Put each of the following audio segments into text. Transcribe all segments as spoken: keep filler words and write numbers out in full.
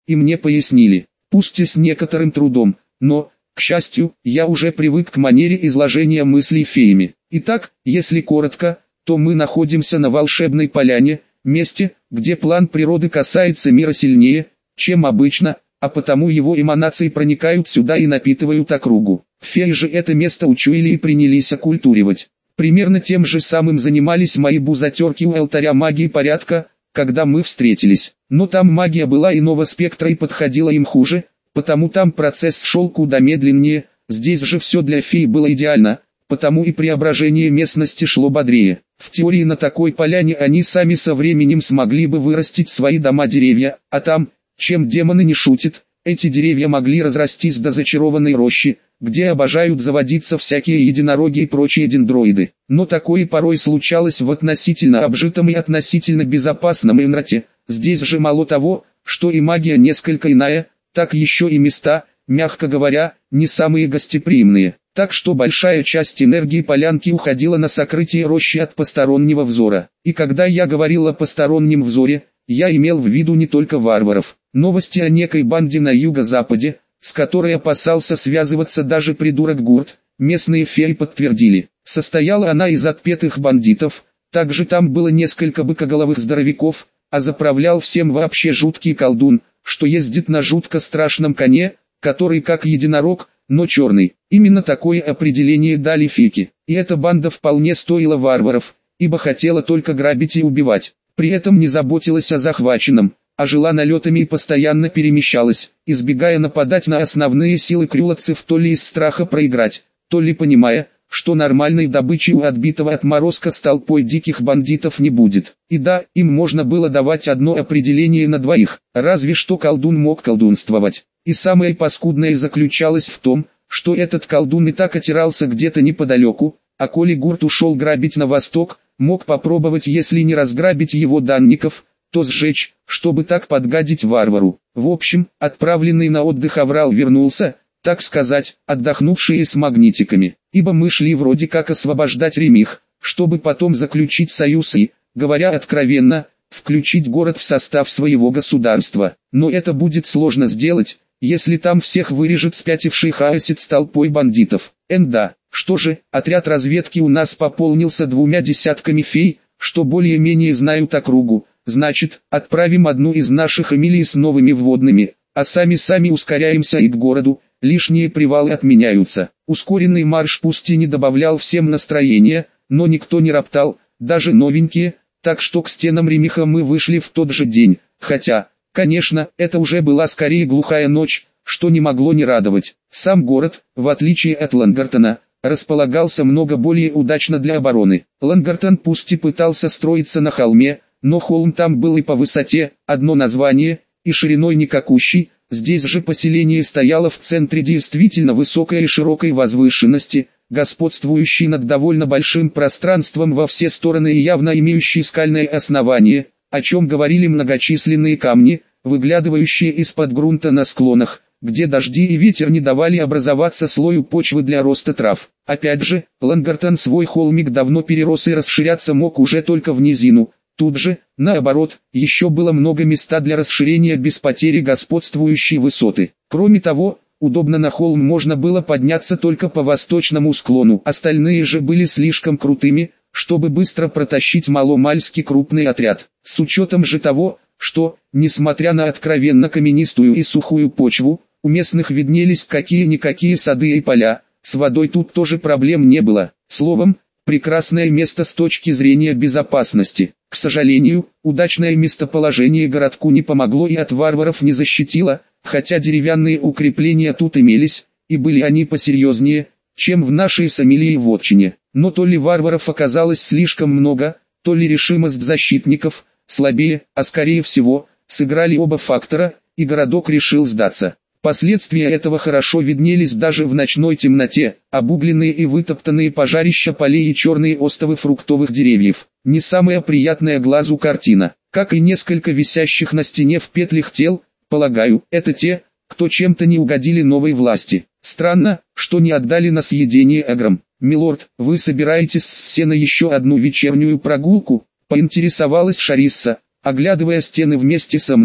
и мне пояснили, пусть и с некоторым трудом, но, к счастью, я уже привык к манере изложения мыслей феями. Итак, если коротко, то мы находимся на волшебной поляне, месте, где план природы касается мира сильнее, чем обычно, а потому его эманации проникают сюда и напитывают округу. Феи же это место учуяли и принялись оккультуривать. Примерно тем же самым занимались мои бузатерки у алтаря магии порядка, когда мы встретились. Но там магия была иного спектра и подходила им хуже, потому там процесс шел куда медленнее, здесь же все для фей было идеально, потому и преображение местности шло бодрее. В теории на такой поляне они сами со временем смогли бы вырастить свои дома-деревья, а там, чем демоны не шутят, эти деревья могли разрастись до зачарованной рощи, где обожают заводиться всякие единороги и прочие дендроиды. Но такое порой случалось в относительно обжитом и относительно безопасном Энрате. Здесь же мало того, что и магия несколько иная, так еще и места, мягко говоря, не самые гостеприимные. Так что большая часть энергии полянки уходила на сокрытие рощи от постороннего взора. И когда я говорил о постороннем взоре, я имел в виду не только варваров. Новости о некой банде на юго-западе, с которой опасался связываться даже придурок Гурт, местные феи подтвердили. Состояла она из отпетых бандитов, также там было несколько быкоголовых здоровяков, а заправлял всем вообще жуткий колдун, что ездит на жутко страшном коне, который как единорог, но черный. Именно такое определение дали фики. И эта банда вполне стоила варваров, ибо хотела только грабить и убивать. При этом не заботилась о захваченном, а жила налетами и постоянно перемещалась, избегая нападать на основные силы крюловцев то ли из страха проиграть, то ли понимая, что нормальной добычи у отбитого отморозка с толпой диких бандитов не будет. И да, им можно было давать одно определение на двоих, разве что колдун мог колдунствовать. И самое паскудное заключалось в том, что этот колдун и так отирался где-то неподалеку, а коли Гурт ушел грабить на восток, мог попробовать, если не разграбить его данников, то сжечь, чтобы так подгадить варвару. В общем, отправленный на отдых Аврал вернулся, так сказать, отдохнувшие с магнитиками, ибо мы шли вроде как освобождать Ремих, чтобы потом заключить союз и, говоря откровенно, включить город в состав своего государства. Но это будет сложно сделать, если там всех вырежет спятивший хаосит с толпой бандитов. Энда, что же, отряд разведки у нас пополнился двумя десятками фей, что более-менее знают округу. Значит, отправим одну из наших Эмилий с новыми вводными, а сами-сами ускоряемся и к городу, лишние привалы отменяются. Ускоренный марш пусть и не добавлял всем настроения, но никто не роптал, даже новенькие, так что к стенам Ремиха мы вышли в тот же день, хотя, конечно, это уже была скорее глухая ночь, что не могло не радовать. Сам город, в отличие от Лангартона, располагался много более удачно для обороны. Лангартон пусть и пытался строиться на холме, но холм там был и по высоте, одно название, и шириной никакущий. Здесь же поселение стояло в центре действительно высокой и широкой возвышенности, господствующей над довольно большим пространством во все стороны и явно имеющей скальное основание, о чем говорили многочисленные камни, выглядывающие из-под грунта на склонах, где дожди и ветер не давали образоваться слою почвы для роста трав. Опять же, Лангартон свой холмик давно перерос и расширяться мог уже только в низину. Тут же, наоборот, еще было много места для расширения без потери господствующей высоты. Кроме того, удобно на холм можно было подняться только по восточному склону. Остальные же были слишком крутыми, чтобы быстро протащить маломальски крупный отряд. С учетом же того, что, несмотря на откровенно каменистую и сухую почву, у местных виднелись какие-никакие сады и поля, с водой тут тоже проблем не было. Словом, прекрасное место с точки зрения безопасности. К сожалению, удачное местоположение городку не помогло и от варваров не защитило, хотя деревянные укрепления тут имелись, и были они посерьезнее, чем в нашей с Эмилией вотчине. Но то ли варваров оказалось слишком много, то ли решимость защитников, слабее, а скорее всего, сыграли оба фактора, и городок решил сдаться. Последствия этого хорошо виднелись даже в ночной темноте, обугленные и вытоптанные пожарища полей и черные остовы фруктовых деревьев. Не самая приятная глазу картина, как и несколько висящих на стене в петлях тел, полагаю, это те, кто чем-то не угодили новой власти. Странно, что не отдали на съедение аграм. «Милорд, вы собираетесь с Сена еще одну вечернюю прогулку?» — поинтересовалась Шарисса, оглядывая стены вместе со мной.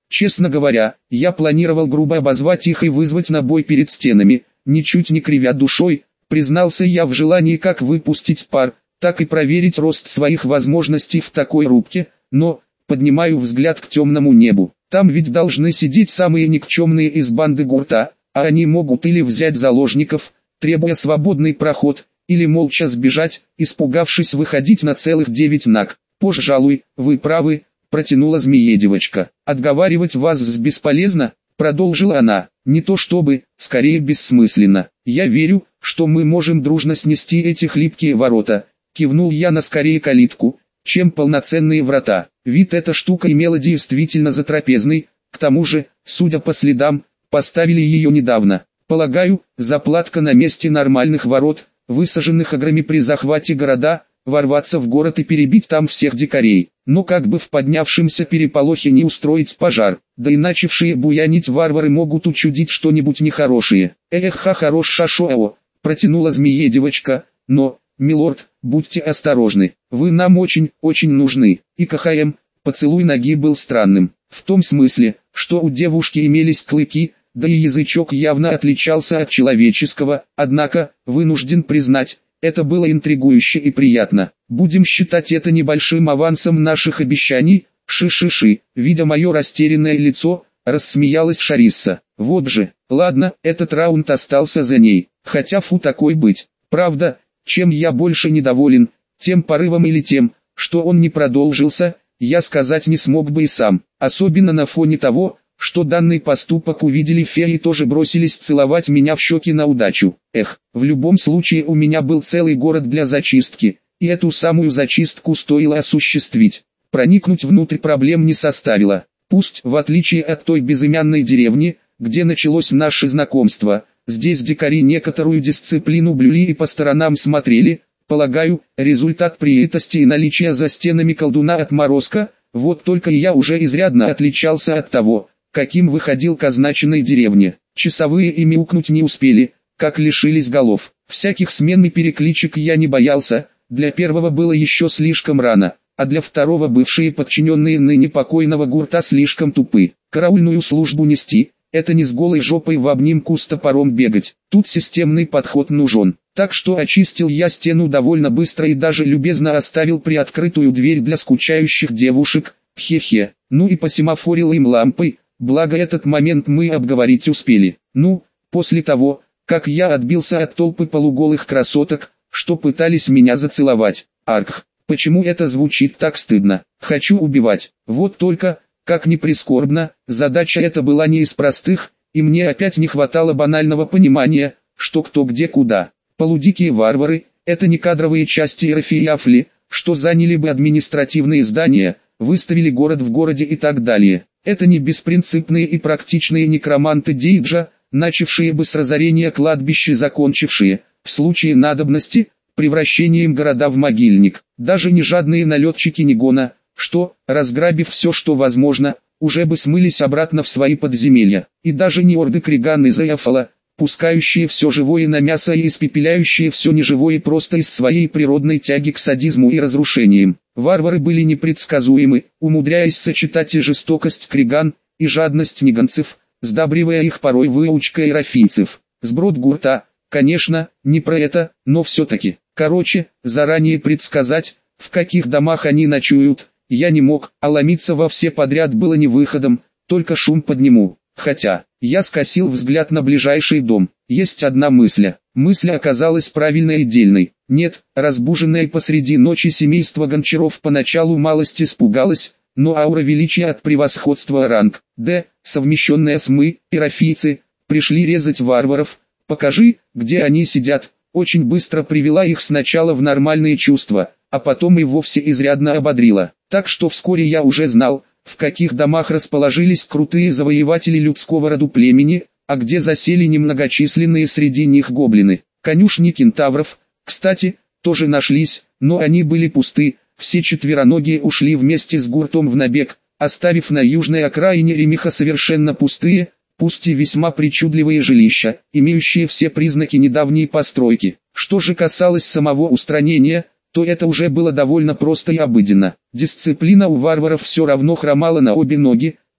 Честно говоря, я планировал грубо обозвать их и вызвать на бой перед стенами, ничуть не кривя душой, признался я в желании как выпустить пар, так и проверить рост своих возможностей в такой рубке, но, поднимаю взгляд к темному небу, там ведь должны сидеть самые никчемные из банды Гурта, а они могут или взять заложников, требуя свободный проход, или молча сбежать, испугавшись выходить на целых девять наг. «Пожалуй, вы правы», — протянула змеедевочка. «Отговаривать вас бесполезно», — продолжила она, — «не то чтобы, скорее бессмысленно. Я верю, что мы можем дружно снести эти хлипкие ворота», — кивнул я на скорее калитку, чем полноценные врата. Вид эта штука имела действительно затрапезный, к тому же, судя по следам, поставили ее недавно. Полагаю, заплатка на месте нормальных ворот, высаженных аграми при захвате города, ворваться в город и перебить там всех дикарей, но как бы в поднявшемся переполохе не устроить пожар, да и начавшие буянить варвары могут учудить что-нибудь нехорошее. «Эх, ха, хорош шашоэо», протянула змеедевочка, «но, милорд, будьте осторожны, вы нам очень, очень нужны». И КХМ, поцелуй ноги был странным, в том смысле, что у девушки имелись клыки, да и язычок явно отличался от человеческого, однако, вынужден признать, это было интригующе и приятно. Будем считать это небольшим авансом наших обещаний. Ши-ши-ши, видя мое растерянное лицо, рассмеялась Шарисса. Вот же, ладно, этот раунд остался за ней, хотя фу такой быть. Правда, чем я больше недоволен, тем порывом или тем, что он не продолжился, я сказать не смог бы и сам, особенно на фоне того, что данный поступок увидели феи и тоже бросились целовать меня в щеки на удачу. Эх, в любом случае у меня был целый город для зачистки, и эту самую зачистку стоило осуществить. Проникнуть внутрь проблем не составило. Пусть, в отличие от той безымянной деревни, где началось наше знакомство, здесь дикари некоторую дисциплину блюли и по сторонам смотрели, полагаю, результат приятности и наличия за стенами колдуна отморозка, вот только я уже изрядно отличался от того, каким выходил к означенной деревне. Часовые и мяукнуть не успели, как лишились голов. Всяких смен и перекличек я не боялся, для первого было еще слишком рано, а для второго бывшие подчиненные ныне покойного Гурта слишком тупы. Караульную службу нести, это не с голой жопой в обнимку с топором бегать, тут системный подход нужен. Так что очистил я стену довольно быстро и даже любезно оставил приоткрытую дверь для скучающих девушек, хе-хе, ну и посемафорил им лампой. Благо этот момент мы обговорить успели. Ну, после того, как я отбился от толпы полуголых красоток, что пытались меня зацеловать. Арх, почему это звучит так стыдно? Хочу убивать. Вот только, как ни прискорбно, задача эта была не из простых, и мне опять не хватало банального понимания, что кто где куда. Полудикие варвары, это не кадровые части Иерофеяфли, что заняли бы административные здания, выставили город в городе и так далее. Это не беспринципные и практичные некроманты Дейджа, начавшие бы с разорения кладбища, закончившие, в случае надобности, превращением города в могильник. Даже не жадные налетчики Нигона, что, разграбив все что возможно, уже бы смылись обратно в свои подземелья. И даже не орды Криган из Эофала, пускающие все живое на мясо и испепеляющие все неживое просто из своей природной тяги к садизму и разрушениям. Варвары были непредсказуемы, умудряясь сочетать и жестокость криган, и жадность ниганцев, сдабривая их порой выучкой иерофийцев. Сброд Гурта, конечно, не про это, но все-таки. Короче, заранее предсказать, в каких домах они ночуют, я не мог, а ломиться во все подряд было не выходом, только шум подниму. Хотя, я скосил взгляд на ближайший дом. Есть одна мысль. Мысль оказалась правильной и дельной. Нет, разбуженное посреди ночи семейство Гончаров поначалу малость испугалось, но аура величия от превосходства ранг Д, совмещенная с мы, иерофийцы, пришли резать варваров, покажи, где они сидят, очень быстро привела их сначала в нормальные чувства, а потом и вовсе изрядно ободрила. Так что вскоре я уже знал, в каких домах расположились крутые завоеватели людского роду племени, а где засели немногочисленные среди них гоблины. Конюшни кентавров, кстати, тоже нашлись, но они были пусты, все четвероногие ушли вместе с Гуртом в набег, оставив на южной окраине Ремиха совершенно пустые, пусть и весьма причудливые жилища, имеющие все признаки недавней постройки. Что же касалось самого устранения, то это уже было довольно просто и обыденно. Дисциплина у варваров все равно хромала на обе ноги,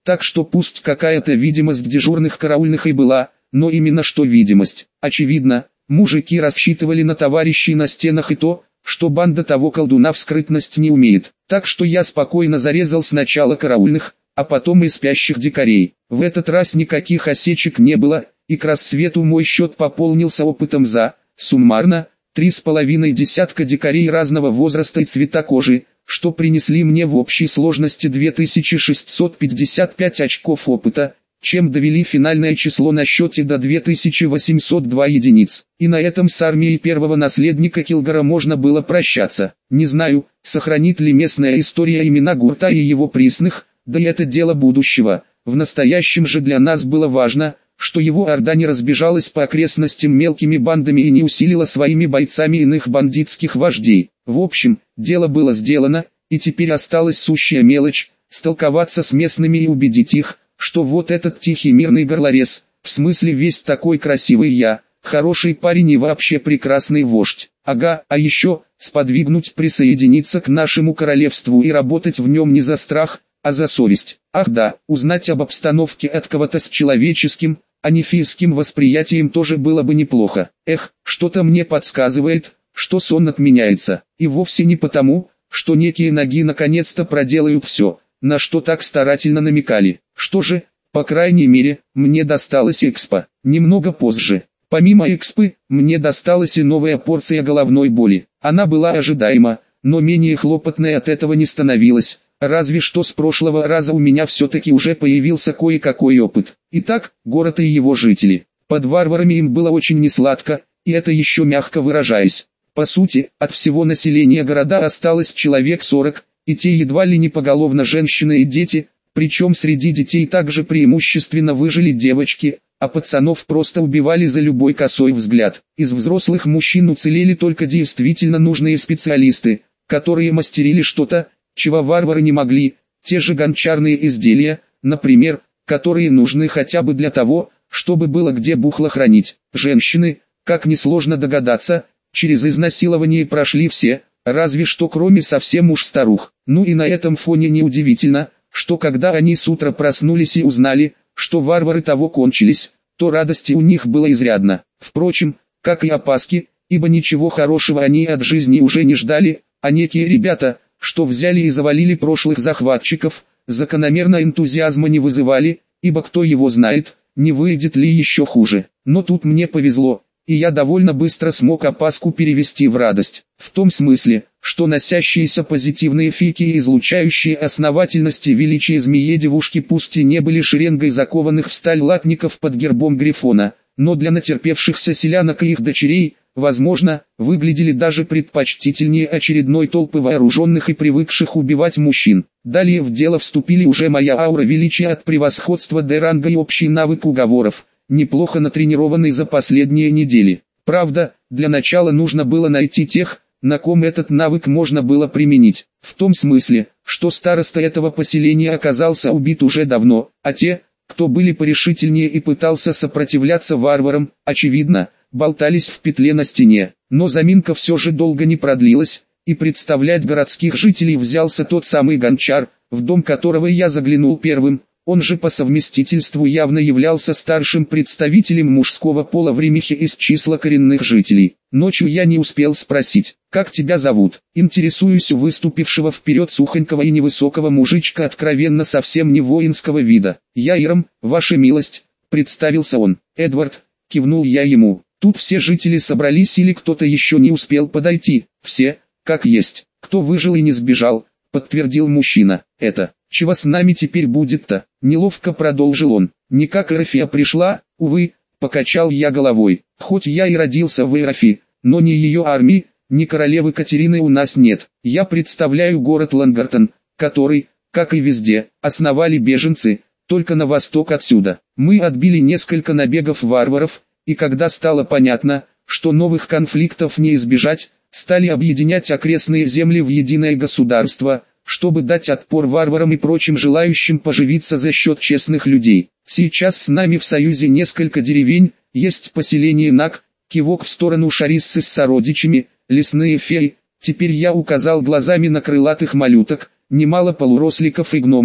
так что пусть какая-то видимость дежурных караульных и была, но именно что видимость. Очевидно, мужики рассчитывали на товарищей на стенах и то, что банда того колдуна в скрытность не умеет. Так что я спокойно зарезал сначала караульных, а потом и спящих дикарей. В этот раз никаких осечек не было, и к рассвету мой счет пополнился опытом за, суммарно, три с половиной десятка дикарей разного возраста и цвета кожи, что принесли мне в общей сложности две тысячи шестьсот пятьдесят пять очков опыта, чем довели финальное число на счете до две тысячи восемьсот два единиц. И на этом с армией первого наследника Килгора можно было прощаться. Не знаю, сохранит ли местная история имена Гурта и его присных, да и это дело будущего. В настоящем же для нас было важно, что его орда не разбежалась по окрестностям мелкими бандами и не усилила своими бойцами иных бандитских вождей. В общем, дело было сделано, и теперь осталась сущая мелочь, столковаться с местными и убедить их, что вот этот тихий мирный горлорез, в смысле весь такой красивый я, хороший парень и вообще прекрасный вождь. Ага, а еще, сподвигнуть присоединиться к нашему королевству и работать в нем не за страх, а за совесть. Ах да, узнать об обстановке от кого-то с человеческим, а не физским восприятием тоже было бы неплохо. Эх, что-то мне подсказывает, что сон отменяется, и вовсе не потому, что некие ноги наконец-то проделают все, на что так старательно намекали. Что же, по крайней мере, мне досталась экспа. Немного позже, помимо экспы, мне досталась и новая порция головной боли. Она была ожидаема, но менее хлопотной от этого не становилась. Разве что с прошлого раза у меня все-таки уже появился кое-какой опыт. Итак, город и его жители. Под варварами им было очень несладко, и это еще мягко выражаясь. По сути, от всего населения города осталось человек сорок, и те едва ли не поголовно женщины и дети, причем среди детей также преимущественно выжили девочки, а пацанов просто убивали за любой косой взгляд. Из взрослых мужчин уцелели только действительно нужные специалисты, которые мастерили что-то, чего варвары не могли, те же гончарные изделия, например, которые нужны хотя бы для того, чтобы было где бухло хранить. Женщины, как несложно догадаться, через изнасилование прошли все, разве что кроме совсем уж старух. Ну и на этом фоне неудивительно, что когда они с утра проснулись и узнали, что варвары того кончились, то радости у них было изрядно. Впрочем, как и опаски, ибо ничего хорошего они от жизни уже не ждали, а некие ребята, что взяли и завалили прошлых захватчиков, закономерно энтузиазма не вызывали, ибо кто его знает, не выйдет ли еще хуже. Но тут мне повезло, и я довольно быстро смог опаску перевести в радость. В том смысле, что носящиеся позитивные фики и излучающие основательность и величие змеи-девушки пусть и не были шеренгой закованных в сталь латников под гербом Грифона, но для натерпевшихся селянок и их дочерей, возможно, выглядели даже предпочтительнее очередной толпы вооруженных и привыкших убивать мужчин. Далее в дело вступили уже моя аура величия от превосходства Д-ранга и общий навык уговоров, неплохо натренированный за последние недели. Правда, для начала нужно было найти тех, на ком этот навык можно было применить. В том смысле, что староста этого поселения оказался убит уже давно, а те, кто были порешительнее и пытался сопротивляться варварам, очевидно, болтались в петле на стене. Но заминка все же долго не продлилась, и представлять городских жителей взялся тот самый гончар, в дом которого я заглянул первым. Он же по совместительству явно являлся старшим представителем мужского пола в Ремихе из числа коренных жителей. Ночью я не успел спросить, как тебя зовут. Интересуюсь у выступившего вперед сухонького и невысокого мужичка откровенно совсем не воинского вида. Я Ирам, ваша милость, представился он. Эдвард, кивнул я ему. Тут все жители собрались или кто-то еще не успел подойти. Все, как есть. Кто выжил и не сбежал, подтвердил мужчина. Это... Чего с нами теперь будет-то? Неловко продолжил он. Никак Эрафия пришла, увы, покачал я головой. Хоть я и родился в Эрафи, но ни ее армии, ни королевы Катерины у нас нет. Я представляю город Лангартон, который, как и везде, основали беженцы, только на восток отсюда. Мы отбили несколько набегов варваров, и когда стало понятно, что новых конфликтов не избежать, стали объединять окрестные земли в единое государство, чтобы дать отпор варварам и прочим желающим поживиться за счет честных людей. Сейчас с нами в союзе несколько деревень, есть поселение Нак, кивок в сторону Шариссы с сородичами, лесные феи, теперь я указал глазами на крылатых малюток, немало полуросликов и гномов,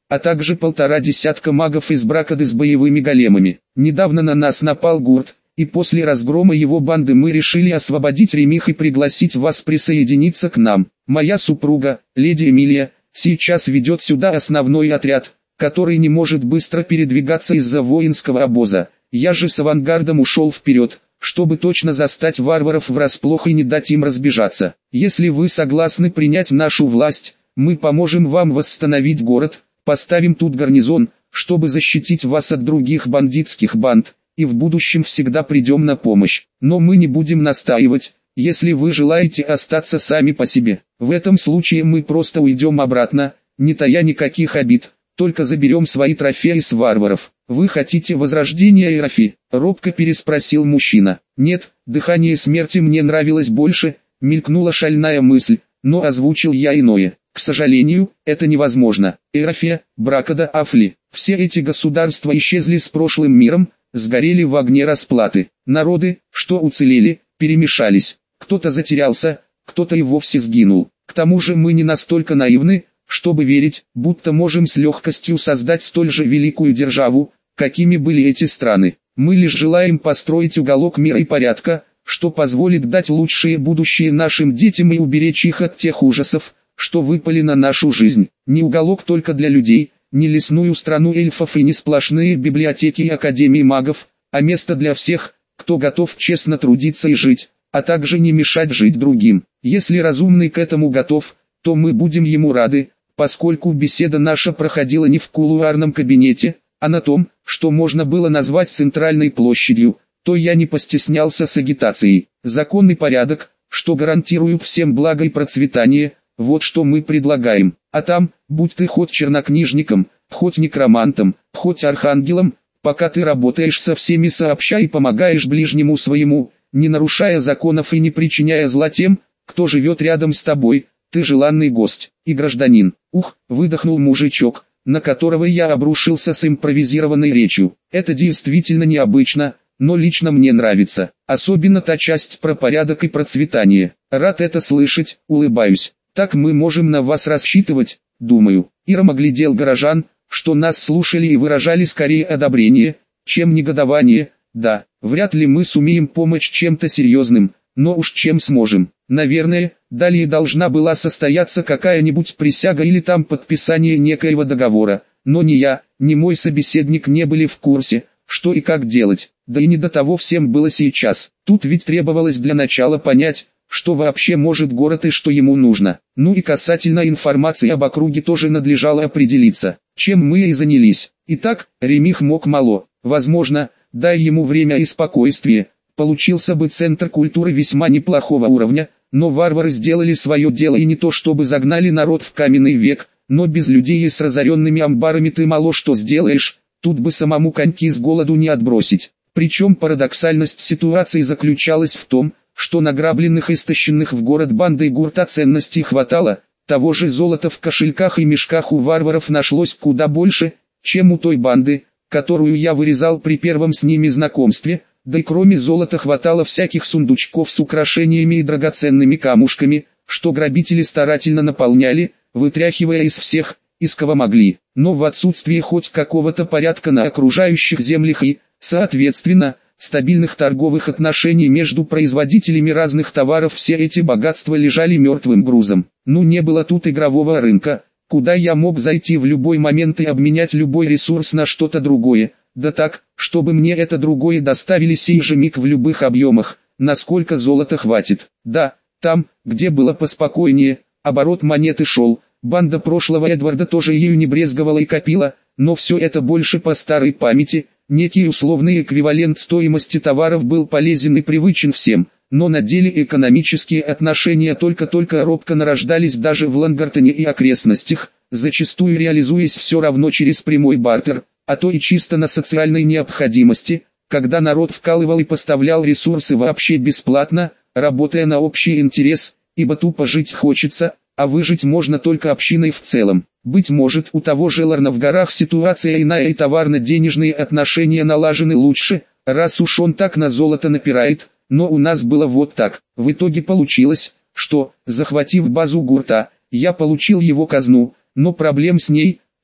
а также полтора десятка магов из Бракады с боевыми големами. Недавно на нас напал Гурт, и после разгрома его банды мы решили освободить Ремих и пригласить вас присоединиться к нам. Моя супруга, леди Эмилия, сейчас ведет сюда основной отряд, который не может быстро передвигаться из-за воинского обоза. Я же с авангардом ушел вперед, чтобы точно застать варваров врасплох и не дать им разбежаться. Если вы согласны принять нашу власть, мы поможем вам восстановить город, поставим тут гарнизон, чтобы защитить вас от других бандитских банд, и в будущем всегда придем на помощь. Но мы не будем настаивать, если вы желаете остаться сами по себе. В этом случае мы просто уйдем обратно, не тая никаких обид, только заберем свои трофеи с варваров. Вы хотите возрождения Ирафи? Робко переспросил мужчина. Нет, дыхание смерти мне нравилось больше, мелькнула шальная мысль, но озвучил я иное. К сожалению, это невозможно. Ирафия, Бракада, Афли, все эти государства исчезли с прошлым миром, сгорели в огне расплаты. Народы, что уцелели, перемешались. Кто-то затерялся, кто-то и вовсе сгинул. К тому же мы не настолько наивны, чтобы верить, будто можем с легкостью создать столь же великую державу, какими были эти страны. Мы лишь желаем построить уголок мира и порядка, что позволит дать лучшее будущее нашим детям и уберечь их от тех ужасов, что выпали на нашу жизнь. Не уголок только для людей, не лесную страну эльфов и не сплошные библиотеки и академии магов, а место для всех, кто готов честно трудиться и жить, а также не мешать жить другим. Если разумный к этому готов, то мы будем ему рады, поскольку беседа наша проходила не в кулуарном кабинете, а на том, что можно было назвать центральной площадью, то я не постеснялся с агитацией. Законный порядок, что гарантирует всем благо и процветание, вот что мы предлагаем. А там, будь ты хоть чернокнижником, хоть некромантом, хоть архангелом, пока ты работаешь со всеми сообща и помогаешь ближнему своему, не нарушая законов и не причиняя зла тем, кто живет рядом с тобой, ты желанный гость и гражданин. Ух, выдохнул мужичок, на которого я обрушился с импровизированной речью. Это действительно необычно, но лично мне нравится. Особенно та часть про порядок и процветание. Рад это слышать, улыбаюсь. Так мы можем на вас рассчитывать, думаю. Иром оглядел горожан, что нас слушали и выражали скорее одобрение, чем негодование. Да, вряд ли мы сумеем помочь чем-то серьезным, но уж чем сможем. Наверное, далее должна была состояться какая-нибудь присяга или там подписание некоего договора, но ни я, ни мой собеседник не были в курсе, что и как делать, да и не до того всем было сейчас. Тут ведь требовалось для начала понять, что вообще может город и что ему нужно. Ну и касательно информации об округе тоже надлежало определиться, чем мы и занялись. Итак, Ремих мог мало, возможно, дай ему время и спокойствие, получился бы центр культуры весьма неплохого уровня, но варвары сделали свое дело и не то чтобы загнали народ в каменный век, но без людей и с разоренными амбарами ты мало что сделаешь, тут бы самому коньки с голоду не отбросить. Причем парадоксальность ситуации заключалась в том, что награбленных и стащенных в город бандой Гурта ценностей хватало, того же золота в кошельках и мешках у варваров нашлось куда больше, чем у той банды, которую я вырезал при первом с ними знакомстве, да и кроме золота хватало всяких сундучков с украшениями и драгоценными камушками, что грабители старательно наполняли, вытряхивая из всех, из кого могли. Но в отсутствие хоть какого-то порядка на окружающих землях и, соответственно, стабильных торговых отношений между производителями разных товаров, все эти богатства лежали мертвым грузом. Ну не было тут игрового рынка, куда я мог зайти в любой момент и обменять любой ресурс на что-то другое, да так, чтобы мне это другое доставили сей же миг в любых объемах, насколько золота хватит. Да, там, где было поспокойнее, оборот монеты шел, банда прошлого Эдварда тоже ею не брезговала и копила, но все это больше по старой памяти. Некий условный эквивалент стоимости товаров был полезен и привычен всем, но на деле экономические отношения только-только робко нарождались даже в Лангартоне и окрестностях, зачастую реализуясь все равно через прямой бартер, а то и чисто на социальной необходимости, когда народ вкалывал и поставлял ресурсы вообще бесплатно, работая на общий интерес, ибо тупо жить хочется, а выжить можно только общиной в целом. Быть может, у того же Ларна в горах ситуация иная и товарно-денежные отношения налажены лучше, раз уж он так на золото напирает, но у нас было вот так. В итоге получилось, что, захватив базу Гурта, я получил его казну, но проблем с ней,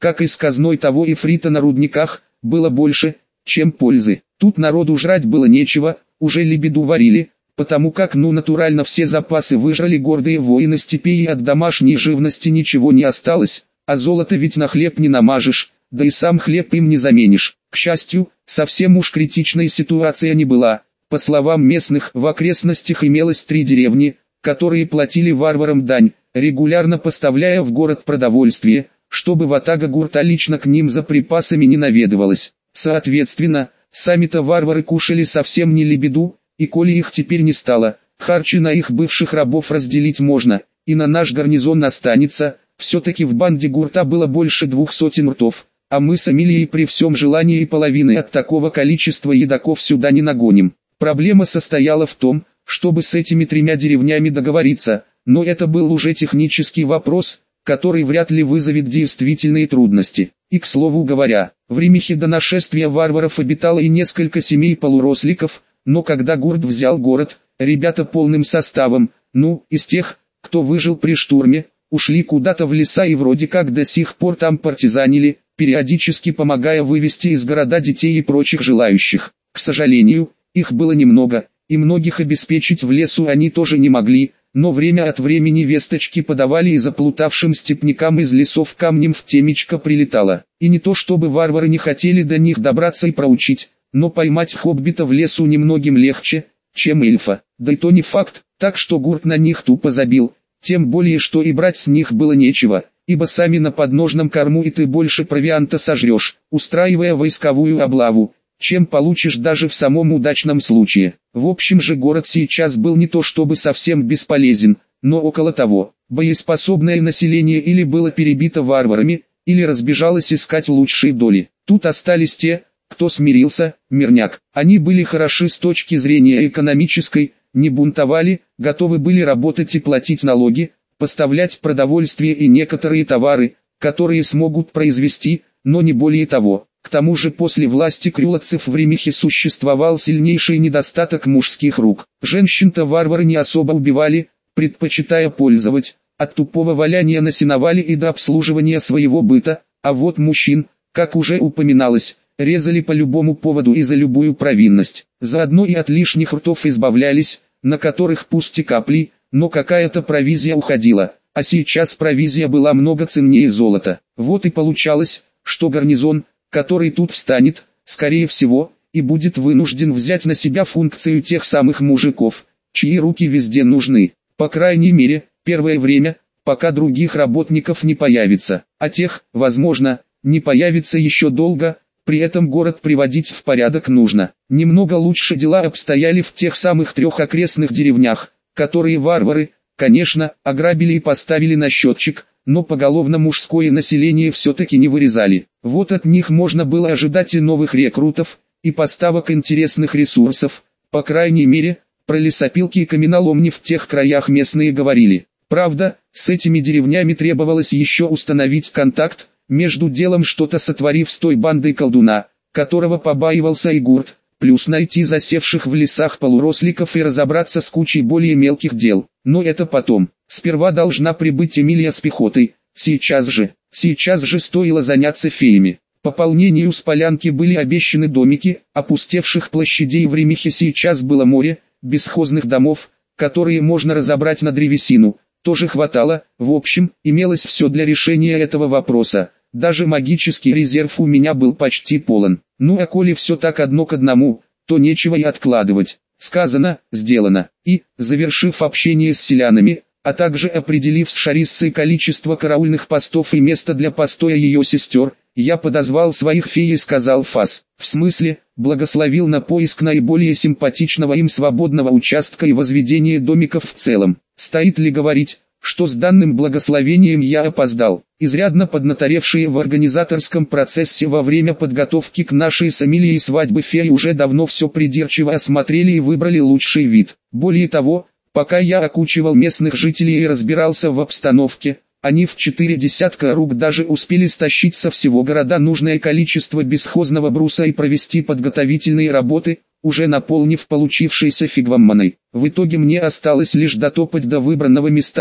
как и с казной того ифрита на рудниках, было больше, чем пользы. Тут народу жрать было нечего, уже лебеду варили, потому как ну натурально все запасы выжрали гордые воины степей и от домашней живности ничего не осталось, а золото ведь на хлеб не намажешь, да и сам хлеб им не заменишь. К счастью, совсем уж критичная ситуация не была. По словам местных, в окрестностях имелось три деревни, которые платили варварам дань, регулярно поставляя в город продовольствие, чтобы ватага гурта лично к ним за припасами не наведывалась. Соответственно, сами-то варвары кушали совсем не лебеду, и коли их теперь не стало, харчи на их бывших рабов разделить можно, и на наш гарнизон останется. Все-таки в банде гурта было больше двух сотен ртов, а мы с Амилией при всем желании и половины от такого количества едоков сюда не нагоним. Проблема состояла в том, чтобы с этими тремя деревнями договориться, но это был уже технический вопрос, который вряд ли вызовет действительные трудности. И к слову говоря, в Римихе до нашествия варваров обитало и несколько семей полуросликов, но когда Гурт взял город, ребята полным составом, ну, из тех, кто выжил при штурме, ушли куда-то в леса и вроде как до сих пор там партизанили, периодически помогая вывести из города детей и прочих желающих. К сожалению, их было немного, и многих обеспечить в лесу они тоже не могли, но время от времени весточки подавали и заплутавшим степнякам из лесов камнем в темечко прилетало. И не то чтобы варвары не хотели до них добраться и проучить, но поймать хоббита в лесу немногим легче, чем эльфа. Да и то не факт, так что Гурт на них тупо забил, тем более что и брать с них было нечего, ибо сами на подножном корму и ты больше провианта сожрешь, устраивая войсковую облаву, чем получишь даже в самом удачном случае. В общем же город сейчас был не то чтобы совсем бесполезен, но около того. Боеспособное население или было перебито варварами, или разбежалось искать лучшие доли. Тут остались те, кто смирился, мирняк. Они были хороши с точки зрения экономической, не бунтовали, готовы были работать и платить налоги, поставлять продовольствие и некоторые товары, которые смогут произвести, но не более того. К тому же после власти крюловцев в Римихе существовал сильнейший недостаток мужских рук. Женщин-то варвары не особо убивали, предпочитая пользовать, от тупого валяния на сеновале и до обслуживания своего быта, а вот мужчин, как уже упоминалось, резали по любому поводу и за любую провинность. Заодно и от лишних ртов избавлялись, на которых пусть и капли, но какая-то провизия уходила, а сейчас провизия была много ценнее золота. Вот и получалось, что гарнизон, который тут встанет, скорее всего, и будет вынужден взять на себя функцию тех самых мужиков, чьи руки везде нужны, по крайней мере, первое время, пока других работников не появится, а тех, возможно, не появится еще долго. При этом город приводить в порядок нужно. Немного лучше дела обстояли в тех самых трех окрестных деревнях, которые варвары, конечно, ограбили и поставили на счетчик, но поголовно мужское население все-таки не вырезали. Вот от них можно было ожидать и новых рекрутов, и поставок интересных ресурсов, по крайней мере, про лесопилки и каменоломни в тех краях местные говорили. Правда, с этими деревнями требовалось еще установить контакт, между делом что-то сотворив с той бандой колдуна, которого побаивался и Гурт, плюс найти засевших в лесах полуросликов и разобраться с кучей более мелких дел. Но это потом. Сперва должна прибыть Эмилия с пехотой, сейчас же, сейчас же стоило заняться феями. Пополнению с полянки были обещаны домики, опустевших площадей в Римихе сейчас было море, бесхозных домов, которые можно разобрать на древесину, тоже хватало. В общем, имелось все для решения этого вопроса. Даже магический резерв у меня был почти полон. Ну а коли все так одно к одному, то нечего и откладывать. Сказано, сделано. И, завершив общение с селянами, а также определив с Шариссой количество караульных постов и место для постоя ее сестер, я подозвал своих фей и сказал фас, в смысле, благословил на поиск наиболее симпатичного им свободного участка и возведение домиков в целом. Стоит ли говорить, что с данным благословением я опоздал, изрядно поднаторевшие в организаторском процессе во время подготовки к нашей с Амилией свадьбе феи уже давно все придирчиво осмотрели и выбрали лучший вид. Более того, пока я окучивал местных жителей и разбирался в обстановке, они в четыре десятка рук даже успели стащить со всего города нужное количество бесхозного бруса и провести подготовительные работы, уже наполнив получившейся фигвамманой. В итоге мне осталось лишь дотопать до выбранного места,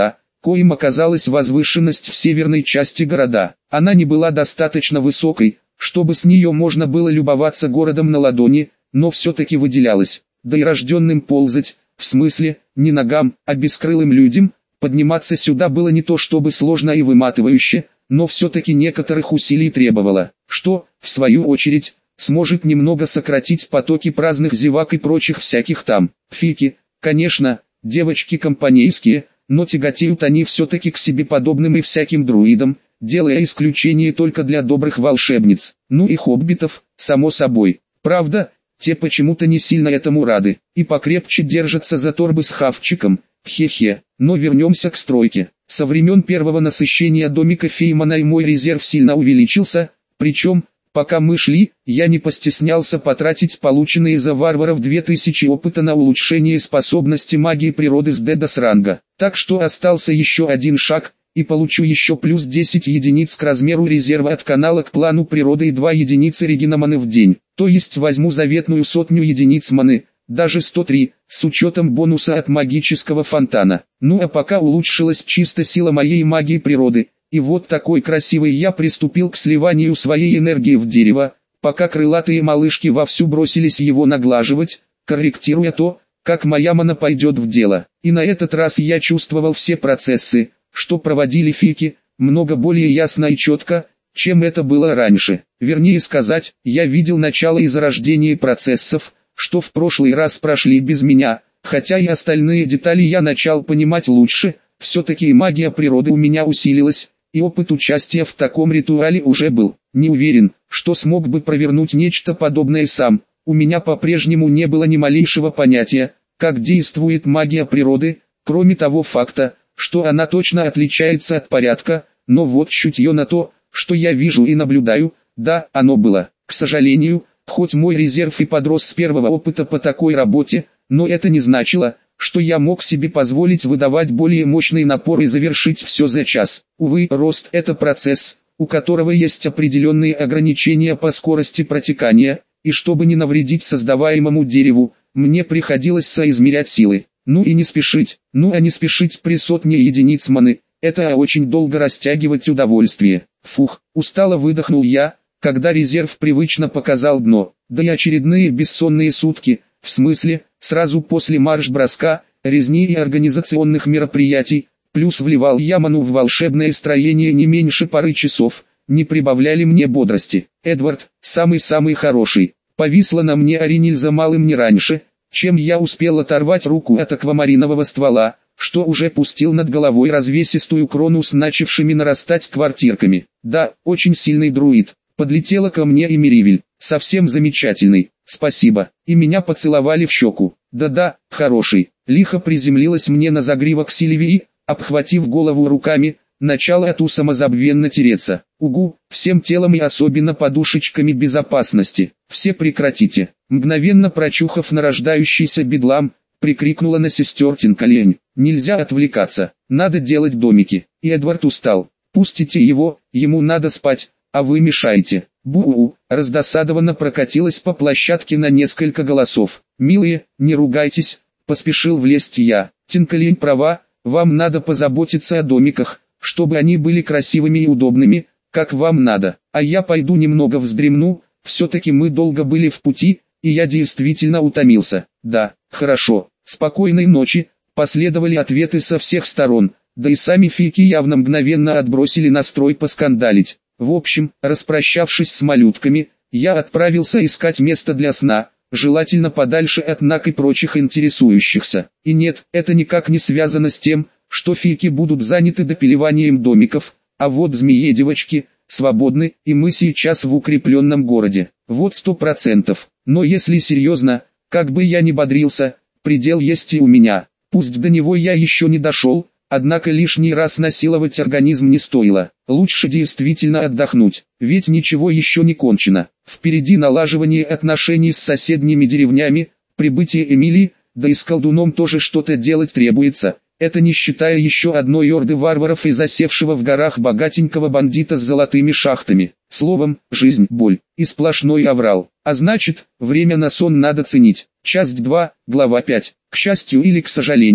коим оказалась возвышенность в северной части города. Она не была достаточно высокой, чтобы с нее можно было любоваться городом на ладони, но все-таки выделялась. Да и рожденным ползать, в смысле, не ногам, а бескрылым людям, подниматься сюда было не то чтобы сложно и выматывающе, но все-таки некоторых усилий требовало, что, в свою очередь, сможет немного сократить потоки праздных зевак и прочих всяких там. Фики, конечно, девочки компанейские, но тяготеют они все-таки к себе подобным и всяким друидам, делая исключение только для добрых волшебниц, ну и хоббитов, само собой. Правда, те почему-то не сильно этому рады, и покрепче держатся за торбы с хавчиком, хе-хе. Но вернемся к стройке. Со времен первого насыщения домика Феймана и мой резерв сильно увеличился, причем, пока мы шли, я не постеснялся потратить полученные за варваров две тысячи опыта на улучшение способности магии природы с Дедос ранга. Так что остался еще один шаг, и получу еще плюс десять единиц к размеру резерва от канала к плану природы и два единицы региноманы в день. То есть возьму заветную сотню единиц маны, даже сто три, с учетом бонуса от магического фонтана. Ну а пока улучшилась чисто сила моей магии природы, и вот такой красивый я приступил к сливанию своей энергии в дерево, пока крылатые малышки вовсю бросились его наглаживать, корректируя то, как моя мана пойдет в дело. И на этот раз я чувствовал все процессы, что проводили фики, много более ясно и четко, чем это было раньше. Вернее сказать, я видел начало и зарождение процессов, что в прошлый раз прошли без меня, хотя и остальные детали я начал понимать лучше, все-таки и магия природы у меня усилилась, и опыт участия в таком ритуале уже был. Не уверен, что смог бы провернуть нечто подобное сам, у меня по-прежнему не было ни малейшего понятия, как действует магия природы, кроме того факта, что она точно отличается от порядка, но вот чутье на то, что я вижу и наблюдаю, да, оно было. К сожалению, хоть мой резерв и подрос с первого опыта по такой работе, но это не значило, что я мог себе позволить выдавать более мощный напор и завершить все за час. Увы, рост – это процесс, у которого есть определенные ограничения по скорости протекания, и чтобы не навредить создаваемому дереву, мне приходилось соизмерять силы. Ну и не спешить, ну а не спешить при сотне единиц маны, это очень долго растягивать удовольствие. Фух, устало выдохнул я, когда резерв привычно показал дно, да и очередные бессонные сутки, в смысле, сразу после марш-броска, резни и организационных мероприятий, плюс вливал я ману в волшебное строение не меньше пары часов, не прибавляли мне бодрости. Эдвард, самый-самый хороший, повисла на мне Аринильза малым не раньше, чем я успел оторвать руку от аквамаринового ствола, что уже пустил над головой развесистую крону с начавшими нарастать квартирками. Да, очень сильный друид. Подлетела ко мне и Миривель, совсем замечательный, спасибо, и меня поцеловали в щеку. Да-да, хороший. Лихо приземлилась мне на загривок Сильвии, обхватив голову руками, начала от самозабвенно тереться. Угу, всем телом и особенно подушечками безопасности. Все прекратите. Мгновенно прочухав нарождающийся бедлам, прикрикнула на сестер Тинкалень. Нельзя отвлекаться, надо делать домики. И Эдвард устал. Пустите его, ему надо спать, а вы мешаете. Бу-у, раздосадованно прокатилась по площадке на несколько голосов. Милые, не ругайтесь, поспешил влезть я. Тинкалень права, вам надо позаботиться о домиках, чтобы они были красивыми и удобными, как вам надо. А я пойду немного вздремну, все-таки мы долго были в пути, и я действительно утомился. Да, хорошо, спокойной ночи, последовали ответы со всех сторон, да и сами фики явно мгновенно отбросили настрой поскандалить. В общем, распрощавшись с малютками, я отправился искать место для сна, желательно подальше от Нак и прочих интересующихся. И нет, это никак не связано с тем, что фики будут заняты допиливанием домиков, а вот змеи-девочки свободны, и мы сейчас в укрепленном городе. Вот сто процентов. Но если серьезно, как бы я ни бодрился, предел есть и у меня. Пусть до него я еще не дошел, однако лишний раз насиловать организм не стоило. Лучше действительно отдохнуть, ведь ничего еще не кончено. Впереди налаживание отношений с соседними деревнями, прибытие Эмилии, да и с колдуном тоже что-то делать требуется. Это не считая еще одной орды варваров и засевшего в горах богатенького бандита с золотыми шахтами. Словом, жизнь, боль и сплошной аврал. А значит, время на сон надо ценить. Часть два, глава пять. К счастью или к сожалению,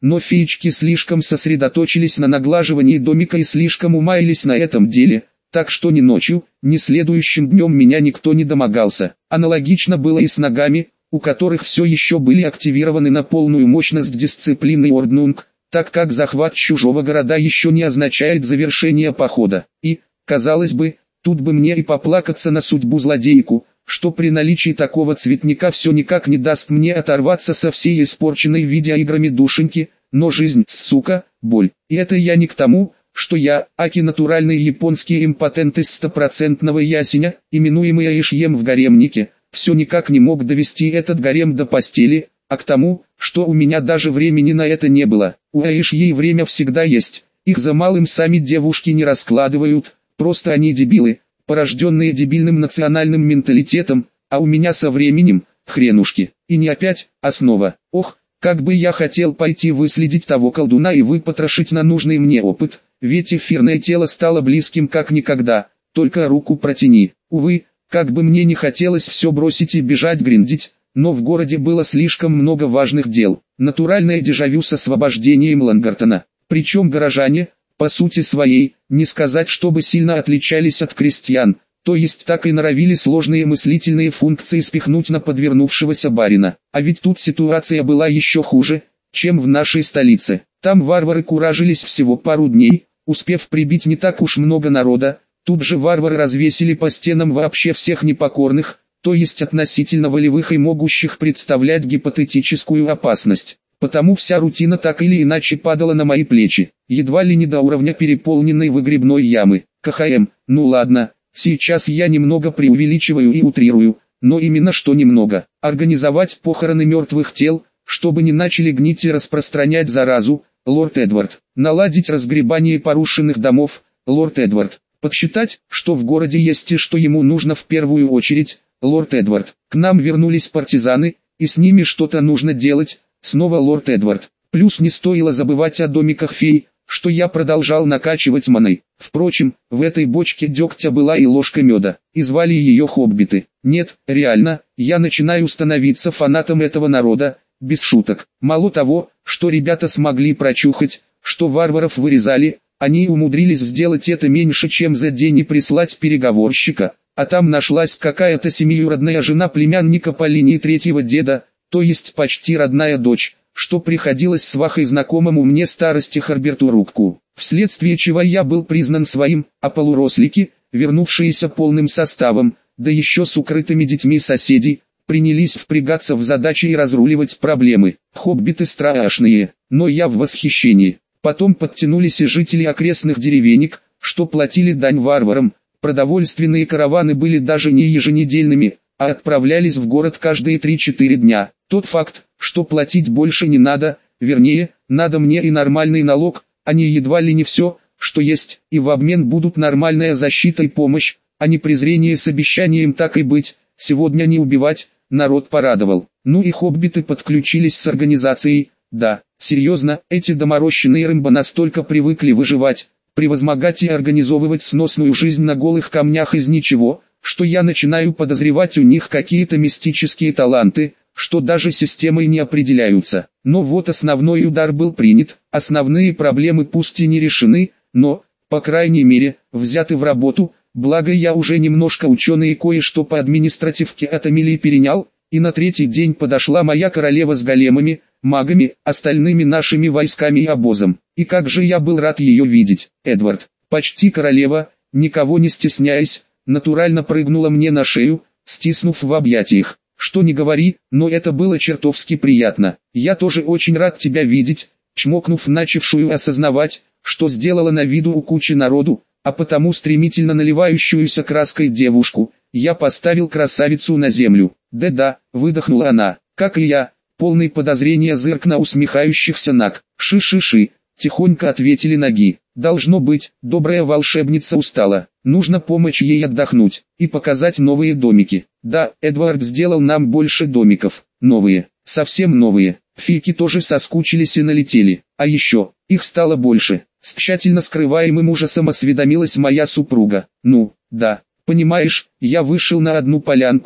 но феечки слишком сосредоточились на наглаживании домика и слишком умаялись на этом деле, так что ни ночью, ни следующим днем меня никто не домогался. Аналогично было и с ногами, у которых все еще были активированы на полную мощность дисциплины и орднунг, так как захват чужого города еще не означает завершение похода. И, казалось бы, тут бы мне и поплакаться на судьбу злодейку, что при наличии такого цветника все никак не даст мне оторваться со всей испорченной видеоиграми душеньки, но жизнь, сука, боль. И это я не к тому, что я, аки натуральный японский импотент из стопроцентного ясеня, именуемый Аишьем в гаремнике, все никак не мог довести этот гарем до постели, а к тому, что у меня даже времени на это не было. У Аишьей время всегда есть, их за малым сами девушки не раскладывают, просто они дебилы, порожденные дебильным национальным менталитетом, а у меня со временем, хренушки, и не опять, основа. Ох, как бы я хотел пойти выследить того колдуна и выпотрошить на нужный мне опыт, ведь эфирное тело стало близким как никогда, только руку протяни. Увы, как бы мне не хотелось все бросить и бежать гриндить, но в городе было слишком много важных дел. Натуральное дежавю с освобождением Лангартона, причем горожане, по сути своей, не сказать чтобы сильно отличались от крестьян, то есть так и норовили сложные мыслительные функции спихнуть на подвернувшегося барина. А ведь тут ситуация была еще хуже, чем в нашей столице. Там варвары куражились всего пару дней, успев прибить не так уж много народа, тут же варвары развесили по стенам вообще всех непокорных, то есть относительно волевых и могущих представлять гипотетическую опасность. Потому вся рутина так или иначе падала на мои плечи, едва ли не до уровня переполненной выгребной ямы. КХМ, ну ладно, сейчас я немного преувеличиваю и утрирую, но именно что немного. Организовать похороны мертвых тел, чтобы не начали гнить и распространять заразу, лорд Эдвард. Наладить разгребание порушенных домов, лорд Эдвард. Подсчитать, что в городе есть и что ему нужно в первую очередь, лорд Эдвард. К нам вернулись партизаны, и с ними что-то нужно делать. Снова лорд Эдвард. Плюс не стоило забывать о домиках фей, что я продолжал накачивать маной. Впрочем, в этой бочке дегтя была и ложка меда, и звали ее хоббиты. Нет, реально, я начинаю становиться фанатом этого народа, без шуток. Мало того, что ребята смогли прочухать, что варваров вырезали, они умудрились сделать это меньше чем за день и прислать переговорщика, а там нашлась какая-то семиюродная жена племянника по линии третьего деда, то есть почти родная дочь, что приходилось свахой знакомому мне старости Харберту Рубку, вследствие чего я был признан своим, а полурослики, вернувшиеся полным составом, да еще с укрытыми детьми соседей, принялись впрягаться в задачи и разруливать проблемы. Хоббиты страшные, но я в восхищении. Потом подтянулись и жители окрестных деревенек, что платили дань варварам, продовольственные караваны были даже не еженедельными, а отправлялись в город каждые три-четыре дня. Тот факт, что платить больше не надо, вернее, надо мне и нормальный налог, а не едва ли не все, что есть, и в обмен будут нормальная защита и помощь, а не презрение с обещанием так и быть, сегодня не убивать, народ порадовал. Ну и хоббиты подключились с организацией, да, серьезно, эти доморощенные рымба настолько привыкли выживать, превозмогать и организовывать сносную жизнь на голых камнях из ничего, что я начинаю подозревать у них какие-то мистические таланты, что даже системой не определяются. Но вот основной удар был принят, основные проблемы пусть и не решены, но, по крайней мере, взяты в работу, благо я уже немножко ученый и кое-что по административке от Амелии перенял, и на третий день подошла моя королева с големами, магами, остальными нашими войсками и обозом. И как же я был рад ее видеть. Эдвард, почти королева, никого не стесняясь, натурально прыгнула мне на шею, стиснув в объятиях. Что ни говори, но это было чертовски приятно. Я тоже очень рад тебя видеть, чмокнув начавшую осознавать, что сделала на виду у кучи народу, а потому стремительно наливающуюся краской девушку, я поставил красавицу на землю. Да-да, выдохнула она, как и я, полный подозрения зырк на усмехающихся наг. Ши-ши-ши, тихонько ответили ноги. Должно быть, добрая волшебница устала, нужно помочь ей отдохнуть, и показать новые домики. Да, Эдвард сделал нам больше домиков, новые, совсем новые. Фейки тоже соскучились и налетели, а еще, их стало больше. С тщательно скрываемым ужасом осведомилась моя супруга. Ну, да, понимаешь, я вышел на одну полянку,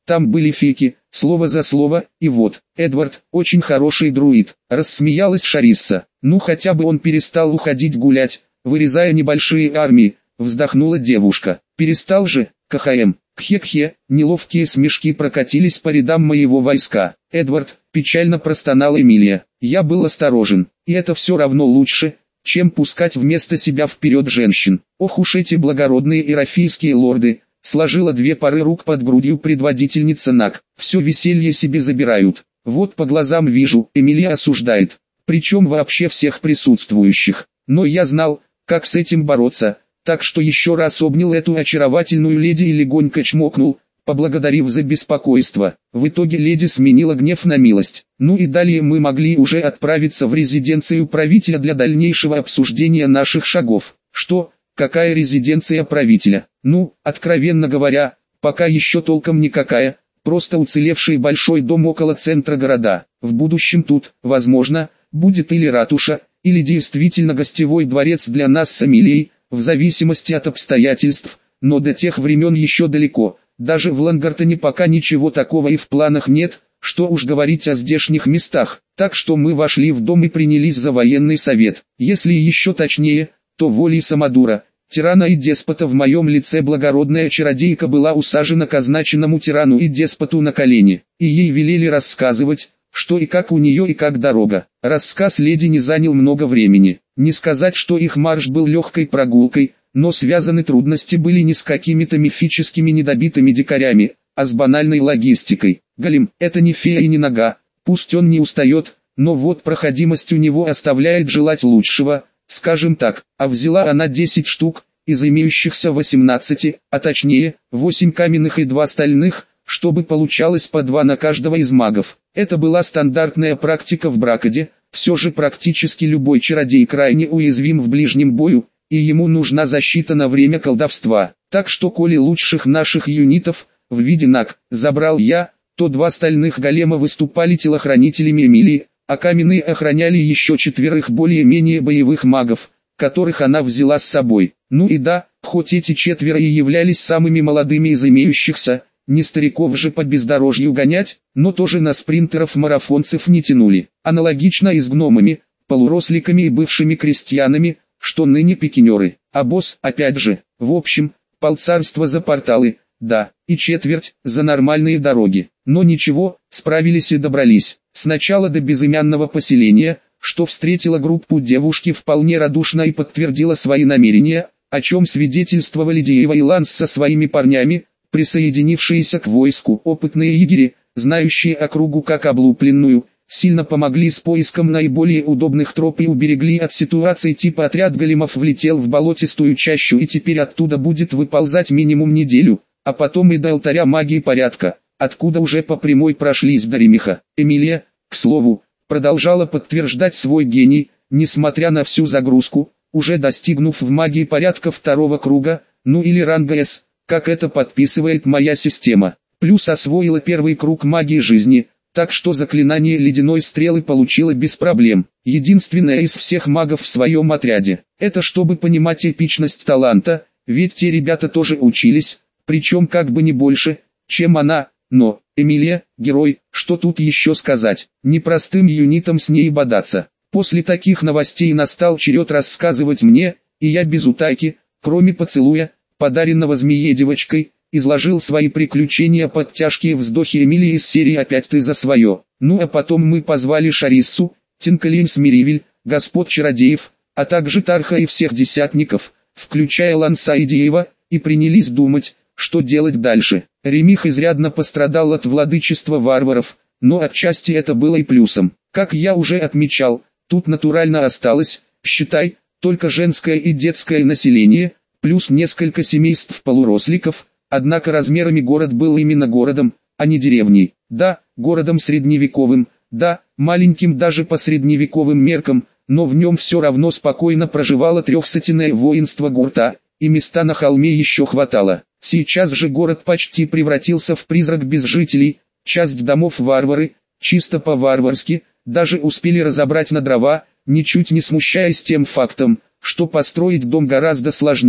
там были фейки, слово за слово, и вот, Эдвард, очень хороший друид, рассмеялась Шарисса. Ну хотя бы он перестал уходить гулять, вырезая небольшие армии, вздохнула девушка. Перестал же, КХМ. Кхе-кхе, неловкие смешки прокатились по рядам моего войска. Эдвард, печально простонала Эмилия. Я был осторожен, и это все равно лучше, чем пускать вместо себя вперед женщин. Ох уж эти благородные ирофийские лорды, сложила две пары рук под грудью предводительница Наг. Все веселье себе забирают. Вот по глазам вижу, Эмилия осуждает. Причем вообще всех присутствующих. Но я знал, как с этим бороться, так что еще раз обнял эту очаровательную леди и легонько чмокнул, поблагодарив за беспокойство. В итоге леди сменила гнев на милость. Ну и далее мы могли уже отправиться в резиденцию правителя для дальнейшего обсуждения наших шагов. Что, какая резиденция правителя? Ну, откровенно говоря, пока еще толком никакая, просто уцелевший большой дом около центра города. В будущем тут, возможно, будет или ратуша, или действительно гостевой дворец для нас с Эмилией, в зависимости от обстоятельств, но до тех времен еще далеко. Даже в Лангартоне пока ничего такого и в планах нет, что уж говорить о здешних местах. Так что мы вошли в дом и принялись за военный совет. Если еще точнее, то волей Самодура, тирана и деспота в моем лице благородная чародейка была усажена к означенному тирану и деспоту на колени, и ей велели рассказывать, что и как у нее и как дорога. Рассказ леди не занял много времени. Не сказать, что их марш был легкой прогулкой, но связаны трудности были не с какими-то мифическими недобитыми дикарями, а с банальной логистикой. Голем – это не фея и не нога, пусть он не устает, но вот проходимость у него оставляет желать лучшего, скажем так, а взяла она десять штук, из имеющихся восемнадцати, а точнее, восемь каменных и два стальных, чтобы получалось по два на каждого из магов. Это была стандартная практика в Бракоде, все же практически любой чародей крайне уязвим в ближнем бою, и ему нужна защита на время колдовства. Так что коли лучших наших юнитов, в виде наг, забрал я, то два стальных голема выступали телохранителями Эмилии, а каменные охраняли еще четверых более-менее боевых магов, которых она взяла с собой. Ну и да, хоть эти четверо и являлись самыми молодыми из имеющихся, не стариков же по бездорожью гонять, но тоже на спринтеров-марафонцев не тянули. Аналогично и с гномами, полуросликами и бывшими крестьянами, что ныне пикинеры. А босс, опять же, в общем, полцарства за порталы, да, и четверть за нормальные дороги. Но ничего, справились и добрались. Сначала до безымянного поселения, что встретила группу девушки вполне радушно и подтвердила свои намерения, о чем свидетельствовали Диева и Ланс со своими парнями, присоединившиеся к войску. Опытные егери, знающие округу как облупленную, сильно помогли с поиском наиболее удобных троп и уберегли от ситуации типа отряд големов влетел в болотистую чащу и теперь оттуда будет выползать минимум неделю, а потом и до алтаря магии порядка, откуда уже по прямой прошлись до Ремиха. Эмилия, к слову, продолжала подтверждать свой гений, несмотря на всю загрузку, уже достигнув в магии порядка второго круга, ну или ранга С, как это подписывает моя система. Плюс освоила первый круг магии жизни, так что заклинание ледяной стрелы получила без проблем. Единственная из всех магов в своем отряде. Это чтобы понимать эпичность таланта, ведь те ребята тоже учились, причем как бы не больше, чем она, но, Эмилия, герой, что тут еще сказать, непростым юнитом с ней бодаться. После таких новостей настал черед рассказывать мне, и я без утайки, кроме поцелуя, подаренного змее девочкой, изложил свои приключения под тяжкие вздохи Эмилии из серии «Опять ты за свое». Ну а потом мы позвали Шариссу, Тинкалин Смиривель, господ чародеев, а также Тарха и всех десятников, включая Ланса и Диева, и принялись думать, что делать дальше. Ремих изрядно пострадал от владычества варваров, но отчасти это было и плюсом. Как я уже отмечал, тут натурально осталось, считай, только женское и детское население, плюс несколько семейств полуросликов, однако размерами город был именно городом, а не деревней. Да, городом средневековым, да, маленьким даже по средневековым меркам, но в нем все равно спокойно проживало трехсотенное воинство гурта, и места на холме еще хватало. Сейчас же город почти превратился в призрак без жителей, часть домов варвары, чисто по-варварски, даже успели разобрать на дрова, ничуть не смущаясь тем фактом, что построить дом гораздо сложнее,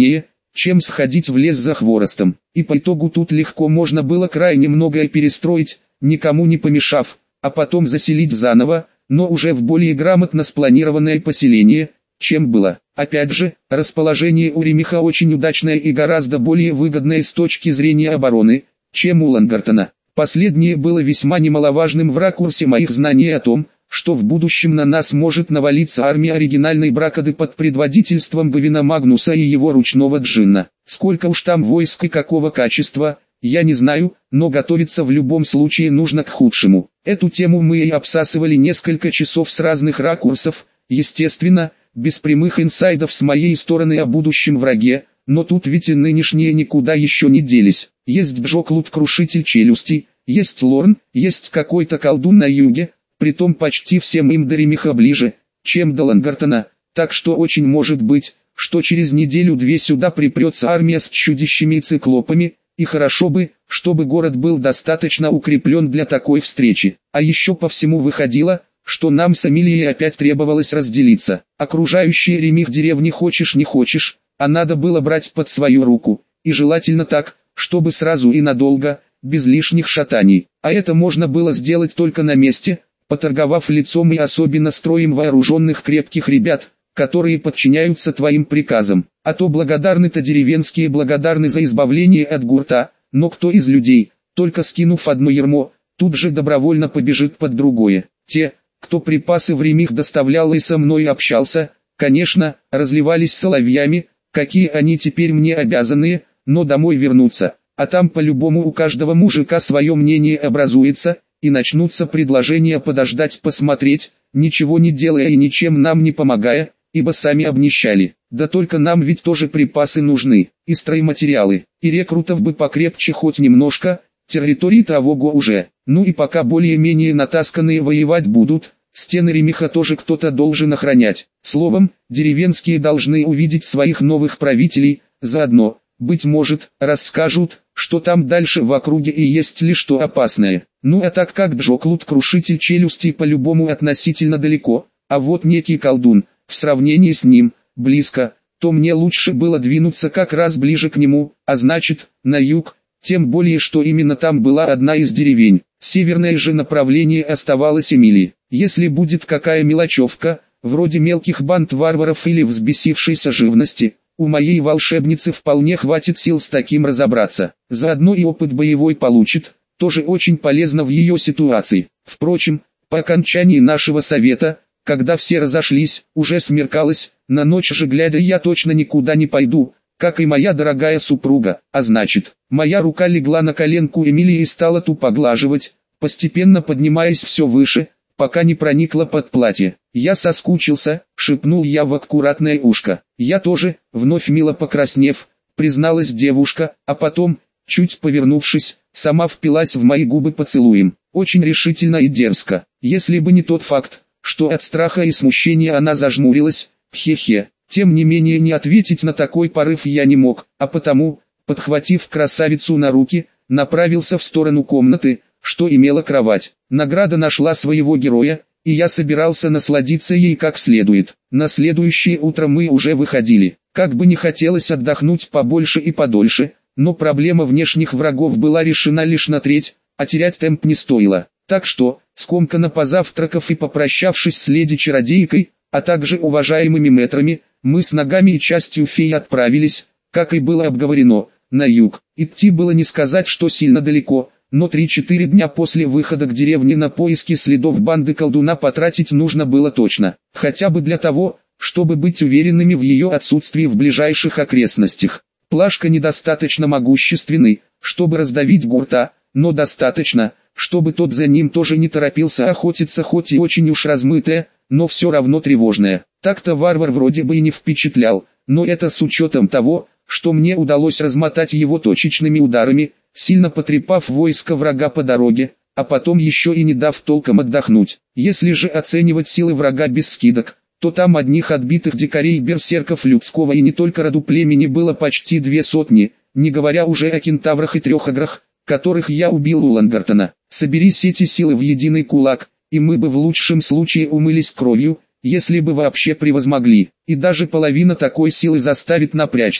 чем сходить в лес за хворостом. И по итогу тут легко можно было крайне многое перестроить, никому не помешав, а потом заселить заново, но уже в более грамотно спланированное поселение, чем было. Опять же, расположение у Ремиха очень удачное и гораздо более выгодное с точки зрения обороны, чем у Лангартона. Последнее было весьма немаловажным в ракурсе моих знаний о том, что в будущем на нас может навалиться армия оригинальной Бракады под предводительством Гавина Магнуса и его ручного джинна. Сколько уж там войск и какого качества, я не знаю, но готовиться в любом случае нужно к худшему. Эту тему мы и обсасывали несколько часов с разных ракурсов, естественно, без прямых инсайдов с моей стороны о будущем враге, но тут ведь и нынешние никуда еще не делись. Есть Бжоклут Крушитель Челюстей, есть Лорн, есть какой-то колдун на юге, притом почти всем им до Ремиха ближе, чем до Лангартона, так что очень может быть, что через неделю-две сюда припрется армия с чудищами и циклопами, и хорошо бы, чтобы город был достаточно укреплен для такой встречи. А еще по всему выходило, что нам с Эмилией опять требовалось разделиться. Окружающие Ремих деревни хочешь не хочешь, а надо было брать под свою руку, и желательно так, чтобы сразу и надолго, без лишних шатаний. А это можно было сделать только на месте, поторговав лицом и особенно строем вооруженных крепких ребят, которые подчиняются твоим приказам. А то благодарны-то деревенские благодарны за избавление от гурта, но кто из людей, только скинув одно ярмо, тут же добровольно побежит под другое. Те, кто припасы в Ремих доставлял и со мной общался, конечно, разливались соловьями, какие они теперь мне обязанные, но домой вернуться, а там по-любому у каждого мужика свое мнение образуется, и начнутся предложения подождать посмотреть, ничего не делая и ничем нам не помогая, ибо сами обнищали. Да только нам ведь тоже припасы нужны, и стройматериалы, и рекрутов бы покрепче хоть немножко, территории того-го уже. Ну и пока более-менее натасканные воевать будут, стены Ремиха тоже кто-то должен охранять. Словом, деревенские должны увидеть своих новых правителей, заодно, быть может, расскажут, что там дальше в округе и есть ли что опасное. Ну а так как Джоклут Крушитель Челюстей по-любому относительно далеко, а вот некий колдун, в сравнении с ним, близко, то мне лучше было двинуться как раз ближе к нему, а значит, на юг, тем более что именно там была одна из деревень. Северное же направление оставалось Эмилии. Если будет какая мелочевка, вроде мелких банд варваров или взбесившейся живности, у моей волшебницы вполне хватит сил с таким разобраться. Заодно и опыт боевой получит, тоже очень полезно в ее ситуации. Впрочем, по окончании нашего совета, когда все разошлись, уже смеркалось, на ночь же глядя я точно никуда не пойду, как и моя дорогая супруга, а значит, моя рука легла на коленку Эмилии и стала ту поглаживать, постепенно поднимаясь все выше, пока не проникла под платье. «Я соскучился», — шепнул я в аккуратное ушко. «Я тоже», — вновь мило покраснев, призналась девушка, а потом, чуть повернувшись, сама впилась в мои губы поцелуем. Очень решительно и дерзко. Если бы не тот факт, что от страха и смущения она зажмурилась, хе-хе. Тем не менее не ответить на такой порыв я не мог, а потому, подхватив красавицу на руки, направился в сторону комнаты, что имела кровать. Награда нашла своего героя, и я собирался насладиться ей как следует. На следующее утро мы уже выходили. Как бы не хотелось отдохнуть побольше и подольше, но проблема внешних врагов была решена лишь на треть, а терять темп не стоило. Так что, скомканно позавтракав и попрощавшись с леди-чародейкой, а также уважаемыми мэтрами, мы с ногами и частью феи отправились, как и было обговорено, на юг. Идти было не сказать, что сильно далеко, но три-четыре дня после выхода к деревне на поиски следов банды колдуна потратить нужно было точно. Хотя бы для того, чтобы быть уверенными в ее отсутствии в ближайших окрестностях. Плашка недостаточно могущественный, чтобы раздавить гурта, но достаточно, чтобы тот за ним тоже не торопился охотиться, хоть и очень уж размытая, но все равно тревожная. Так-то варвар вроде бы и не впечатлял, но это с учетом того, что мне удалось размотать его точечными ударами, сильно потрепав войско врага по дороге, а потом еще и не дав толком отдохнуть. Если же оценивать силы врага без скидок, то там одних отбитых дикарей-берсерков людского и не только роду племени было почти две сотни, не говоря уже о кентаврах и трехограх, которых я убил у Лангартона. Соберись эти силы в единый кулак, и мы бы в лучшем случае умылись кровью, если бы вообще превозмогли, и даже половина такой силы заставит напрячься.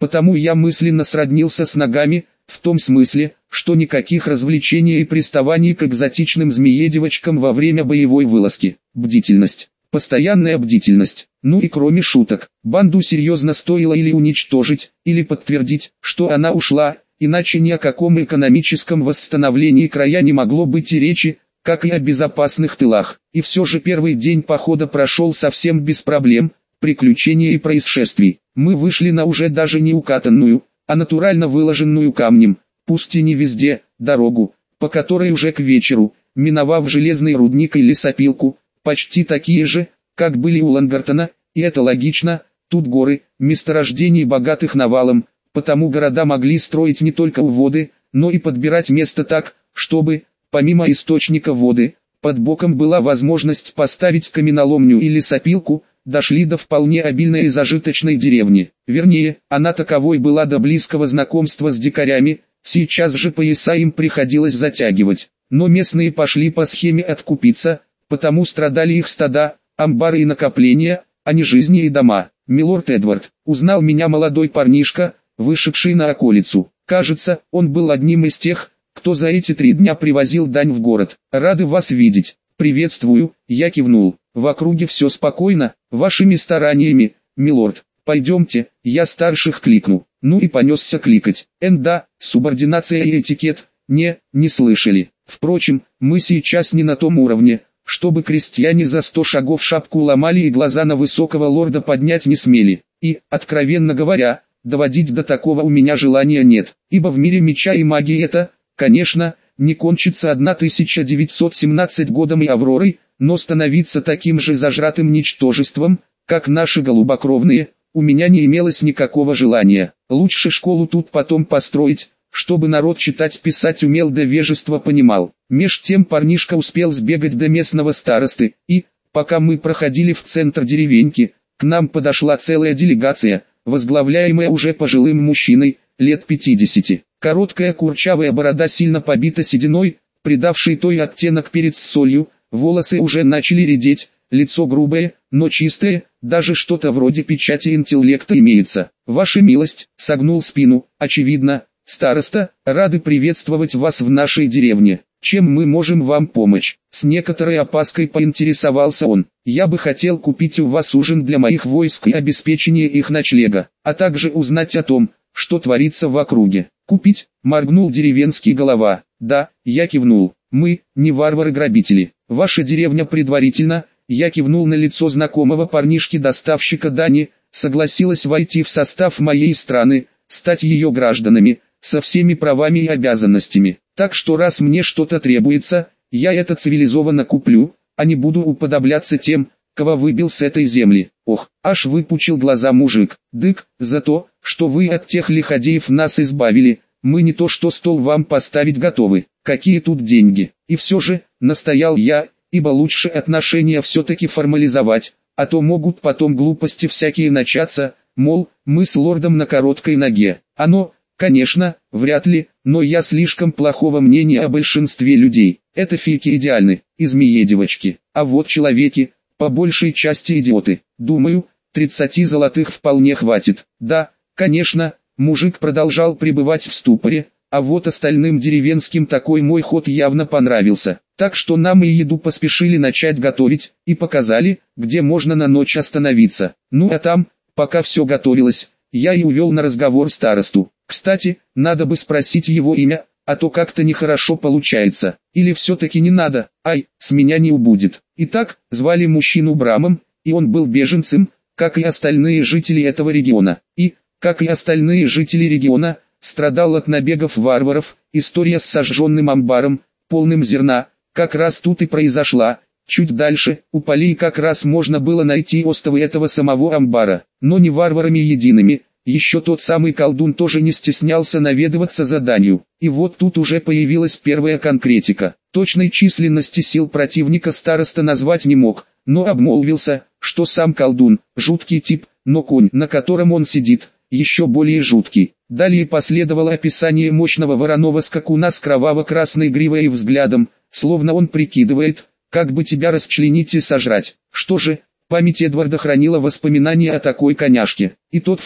потому я мысленно сроднился с ногами, в том смысле, что никаких развлечений и приставаний к экзотичным змеедевочкам во время боевой вылазки. Бдительность. Постоянная бдительность. Ну и кроме шуток, банду серьезно стоило или уничтожить, или подтвердить, что она ушла, иначе ни о каком экономическом восстановлении края не могло быть и речи, как и о безопасных тылах. И все же первый день похода прошел совсем без проблем, приключений и происшествий. Мы вышли на уже даже не укатанную, а натурально выложенную камнем, пусть и не везде, дорогу, по которой уже к вечеру, миновав железный рудник и лесопилку, почти такие же, как были у Лангартона, и это логично, тут горы, месторождений богатых навалом, потому города могли строить не только у воды, но и подбирать место так, чтобы, помимо источника воды, под боком была возможность поставить каменоломню и лесопилку, дошли до вполне обильной и зажиточной деревни. Вернее, она таковой была до близкого знакомства с дикарями, сейчас же пояса им приходилось затягивать. Но местные пошли по схеме откупиться, потому страдали их стада, амбары и накопления, а не жизни и дома. «Милорд Эдвард», узнал меня молодой парнишка, вышедший на околицу. Кажется, он был одним из тех, кто за эти три дня привозил дань в город. «Рады вас видеть». «Приветствую», я кивнул. «В округе все спокойно, вашими стараниями, милорд. Пойдемте, я старших кликну». Ну и понесся кликать. Эн да, субординация и этикет, не, не слышали. Впрочем, мы сейчас не на том уровне, чтобы крестьяне за сто шагов шапку ломали и глаза на высокого лорда поднять не смели. И, откровенно говоря, доводить до такого у меня желания нет, ибо в мире меча и магии это, конечно, не кончится тысяча девятьсот семнадцатым годом и Авророй, но становиться таким же зажратым ничтожеством, как наши голубокровные, у меня не имелось никакого желания. Лучше школу тут потом построить, чтобы народ читать-писать умел да вежество понимал. Меж тем парнишка успел сбегать до местного старосты, и, пока мы проходили в центр деревеньки, к нам подошла целая делегация, возглавляемая уже пожилым мужчиной, лет пятидесяти. Короткая курчавая борода сильно побита сединой, придавшей той оттенок перец с солью, волосы уже начали редеть, лицо грубое, но чистое, даже что-то вроде печати интеллекта имеется. «Ваша милость», согнул спину, очевидно, «староста, рады приветствовать вас в нашей деревне. Чем мы можем вам помочь?» С некоторой опаской поинтересовался он. «Я бы хотел купить у вас ужин для моих войск и обеспечение их ночлега, а также узнать о том, что творится в округе». «Купить?» — моргнул деревенский голова. «Да», — я кивнул. «Мы, не варвары-грабители. Ваша деревня предварительно», — я кивнул на лицо знакомого парнишки-доставщика дани, согласилась войти в состав моей страны, стать ее гражданами, со всеми правами и обязанностями. Так что раз мне что-то требуется, я это цивилизованно куплю, а не буду уподобляться тем, кого выбил с этой земли». «Ох», аж выпучил глаза мужик. «Дык, за то, что вы от тех лиходеев нас избавили, мы не то что стол вам поставить готовы. Какие тут деньги?» И все же, настоял я, ибо лучше отношения все-таки формализовать, а то могут потом глупости всякие начаться, мол, мы с лордом на короткой ноге. Оно, конечно, вряд ли, но я слишком плохого мнения о большинстве людей. Это фейки идеальны, и змеедевочки, а вот человеки, по большей части идиоты. Думаю, тридцати золотых вполне хватит. Да, конечно, мужик продолжал пребывать в ступоре, а вот остальным деревенским такой мой ход явно понравился. Так что нам и еду поспешили начать готовить, и показали, где можно на ночь остановиться. Ну а там, пока все готовилось, я и увел на разговор старосту. Кстати, надо бы спросить его имя, а то как-то нехорошо получается. Или все-таки не надо, ай, с меня не убудет. Итак, звали мужчину Брамом, и он был беженцем, как и остальные жители этого региона. И, как и остальные жители региона, страдал от набегов варваров. История с сожженным амбаром, полным зерна, как раз тут и произошла. Чуть дальше, у полей как раз можно было найти остовы этого самого амбара, но не варварами едиными. Еще тот самый колдун тоже не стеснялся наведываться за данью. И вот тут уже появилась первая конкретика. Точной численности сил противника староста назвать не мог, но обмолвился, что сам колдун, жуткий тип, но конь, на котором он сидит, еще более жуткий. Далее последовало описание мощного вороного скакуна с кроваво-красной гривой и взглядом, словно он прикидывает, как бы тебя расчленить и сожрать. Что же, память Эдварда хранила воспоминания о такой коняшке, и тот факт,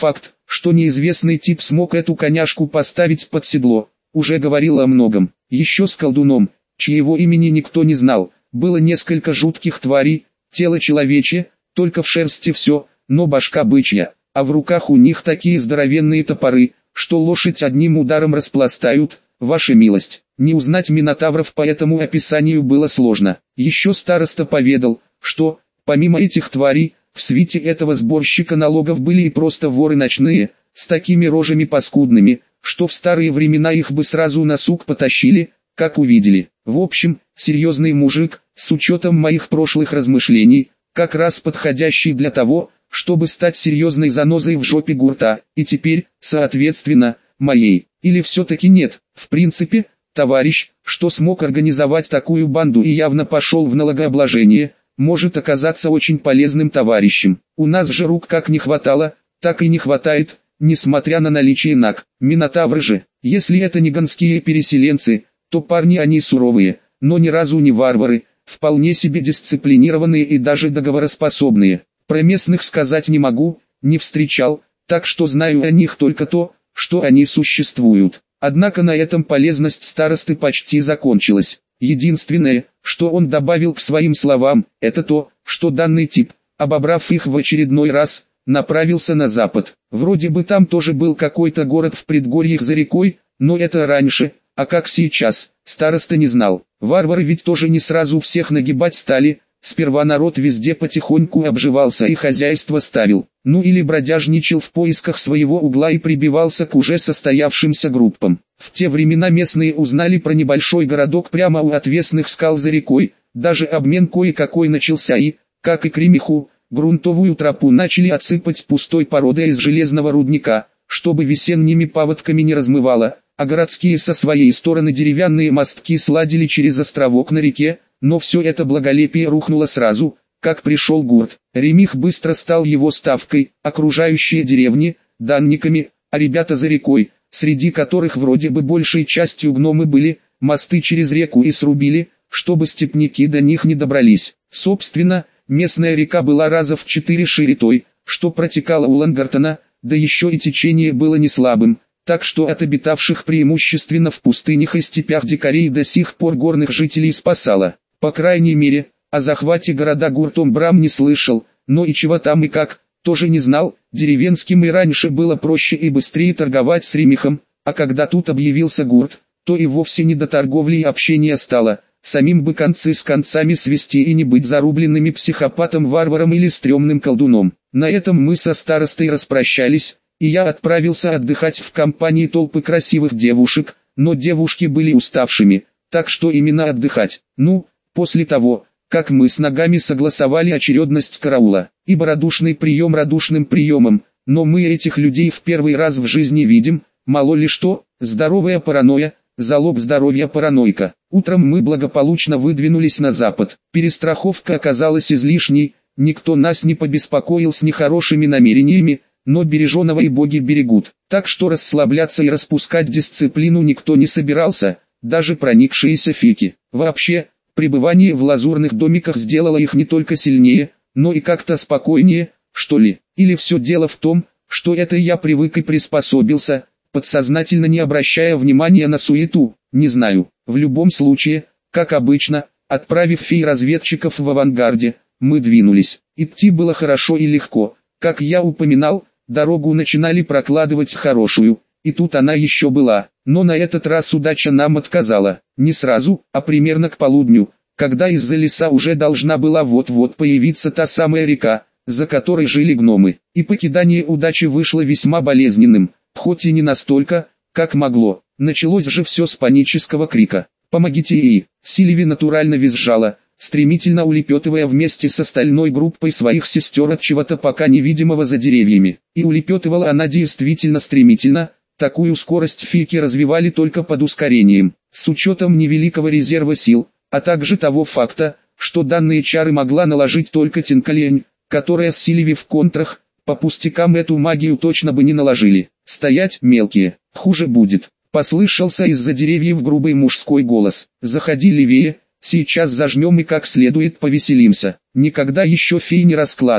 что неизвестный тип смог эту коняшку поставить под седло, уже говорило о многом. Еще с колдуном, чьего имени никто не знал, было несколько жутких тварей, тело человечье, только в шерсти все, но башка бычья, а в руках у них такие здоровенные топоры, что лошадь одним ударом распластают, ваша милость. Не узнать минотавров по этому описанию было сложно. Еще староста поведал, что, помимо этих тварей, в свите этого сборщика налогов были и просто воры ночные, с такими рожами паскудными, что в старые времена их бы сразу на сук потащили, как увидели. В общем, серьезный мужик, с учетом моих прошлых размышлений, как раз подходящий для того, чтобы стать серьезной занозой в жопе гурта, и теперь, соответственно, моей. Или все-таки нет, в принципе, товарищ, что смог организовать такую банду и явно пошел в налогообложение, может оказаться очень полезным товарищем. У нас же рук как не хватало, так и не хватает, несмотря на наличие наг. Минотавры же, если это не гонские переселенцы, то парни они суровые, но ни разу не варвары, вполне себе дисциплинированные и даже договороспособные. Про местных сказать не могу, не встречал, так что знаю о них только то, что они существуют. Однако на этом полезность старосты почти закончилась. Единственное, что он добавил к своим словам, это то, что данный тип, обобрав их в очередной раз, направился на запад. Вроде бы там тоже был какой-то город в предгорьях за рекой, но это раньше, а как сейчас, староста не знал. Варвары ведь тоже не сразу всех нагибать стали, сперва народ везде потихоньку обживался и хозяйство ставил, ну или бродяжничал в поисках своего угла и прибивался к уже состоявшимся группам. В те времена местные узнали про небольшой городок прямо у отвесных скал за рекой, даже обмен кое-какой начался и, как и Кремиху, грунтовую тропу начали отсыпать пустой породой из железного рудника, чтобы весенними паводками не размывало, а городские со своей стороны деревянные мостки сладили через островок на реке, но все это благолепие рухнуло сразу, как пришел гурт. Ремих быстро стал его ставкой, окружающие деревни, данниками, а ребята за рекой, среди которых вроде бы большей частью гномы были, мосты через реку и срубили, чтобы степняки до них не добрались. Собственно, местная река была раза в четыре шире той, что протекала у Лангартона, да еще и течение было не слабым, так что от обитавших преимущественно в пустынях и степях дикарей до сих пор горных жителей спасало. По крайней мере, о захвате города гуртом Брам не слышал, но и чего там и как, тоже не знал. Деревенским и раньше было проще и быстрее торговать с Ремихом, а когда тут объявился гурт, то и вовсе не до торговли и общения стало. Самим бы концы с концами свести и не быть зарубленными психопатом-варваром или стрёмным колдуном. На этом мы со старостой распрощались, и я отправился отдыхать в компании толпы красивых девушек, но девушки были уставшими, так что именно отдыхать. Ну, после того, как мы с ногами согласовали очередность караула, ибо радушный прием радушным приемом, но мы этих людей в первый раз в жизни видим, мало ли что, здоровая паранойя, залог здоровья параноика. Утром мы благополучно выдвинулись на запад, перестраховка оказалась излишней, никто нас не побеспокоил с нехорошими намерениями, но береженого и боги берегут, так что расслабляться и распускать дисциплину никто не собирался, даже проникшиеся фики. Вообще, пребывание в лазурных домиках сделало их не только сильнее, но и как-то спокойнее, что ли. Или все дело в том, что это я привык и приспособился, подсознательно не обращая внимания на суету, не знаю. В любом случае, как обычно, отправив фей-разведчиков в авангарде, мы двинулись. Идти было хорошо и легко, как я упоминал, дорогу начинали прокладывать хорошую, и тут она еще была, но на этот раз удача нам отказала, не сразу, а примерно к полудню, когда из-за леса уже должна была вот-вот появиться та самая река, за которой жили гномы, и покидание удачи вышло весьма болезненным, хоть и не настолько, как могло. Началось же все с панического крика «Помогите ей!». Сильви натурально визжала, стремительно улепетывая вместе с остальной группой своих сестер от чего-то пока невидимого за деревьями. И улепетывала она действительно стремительно, такую скорость фики развивали только под ускорением, с учетом невеликого резерва сил, а также того факта, что данные чары могла наложить только Тинкалень, которая с Сильви в контрах, по пустякам эту магию точно бы не наложили. «Стоять, мелкие, хуже будет», послышался из-за деревьев грубый мужской голос. «Заходи левее, сейчас зажмем и как следует повеселимся». Никогда еще фей не раскладывал,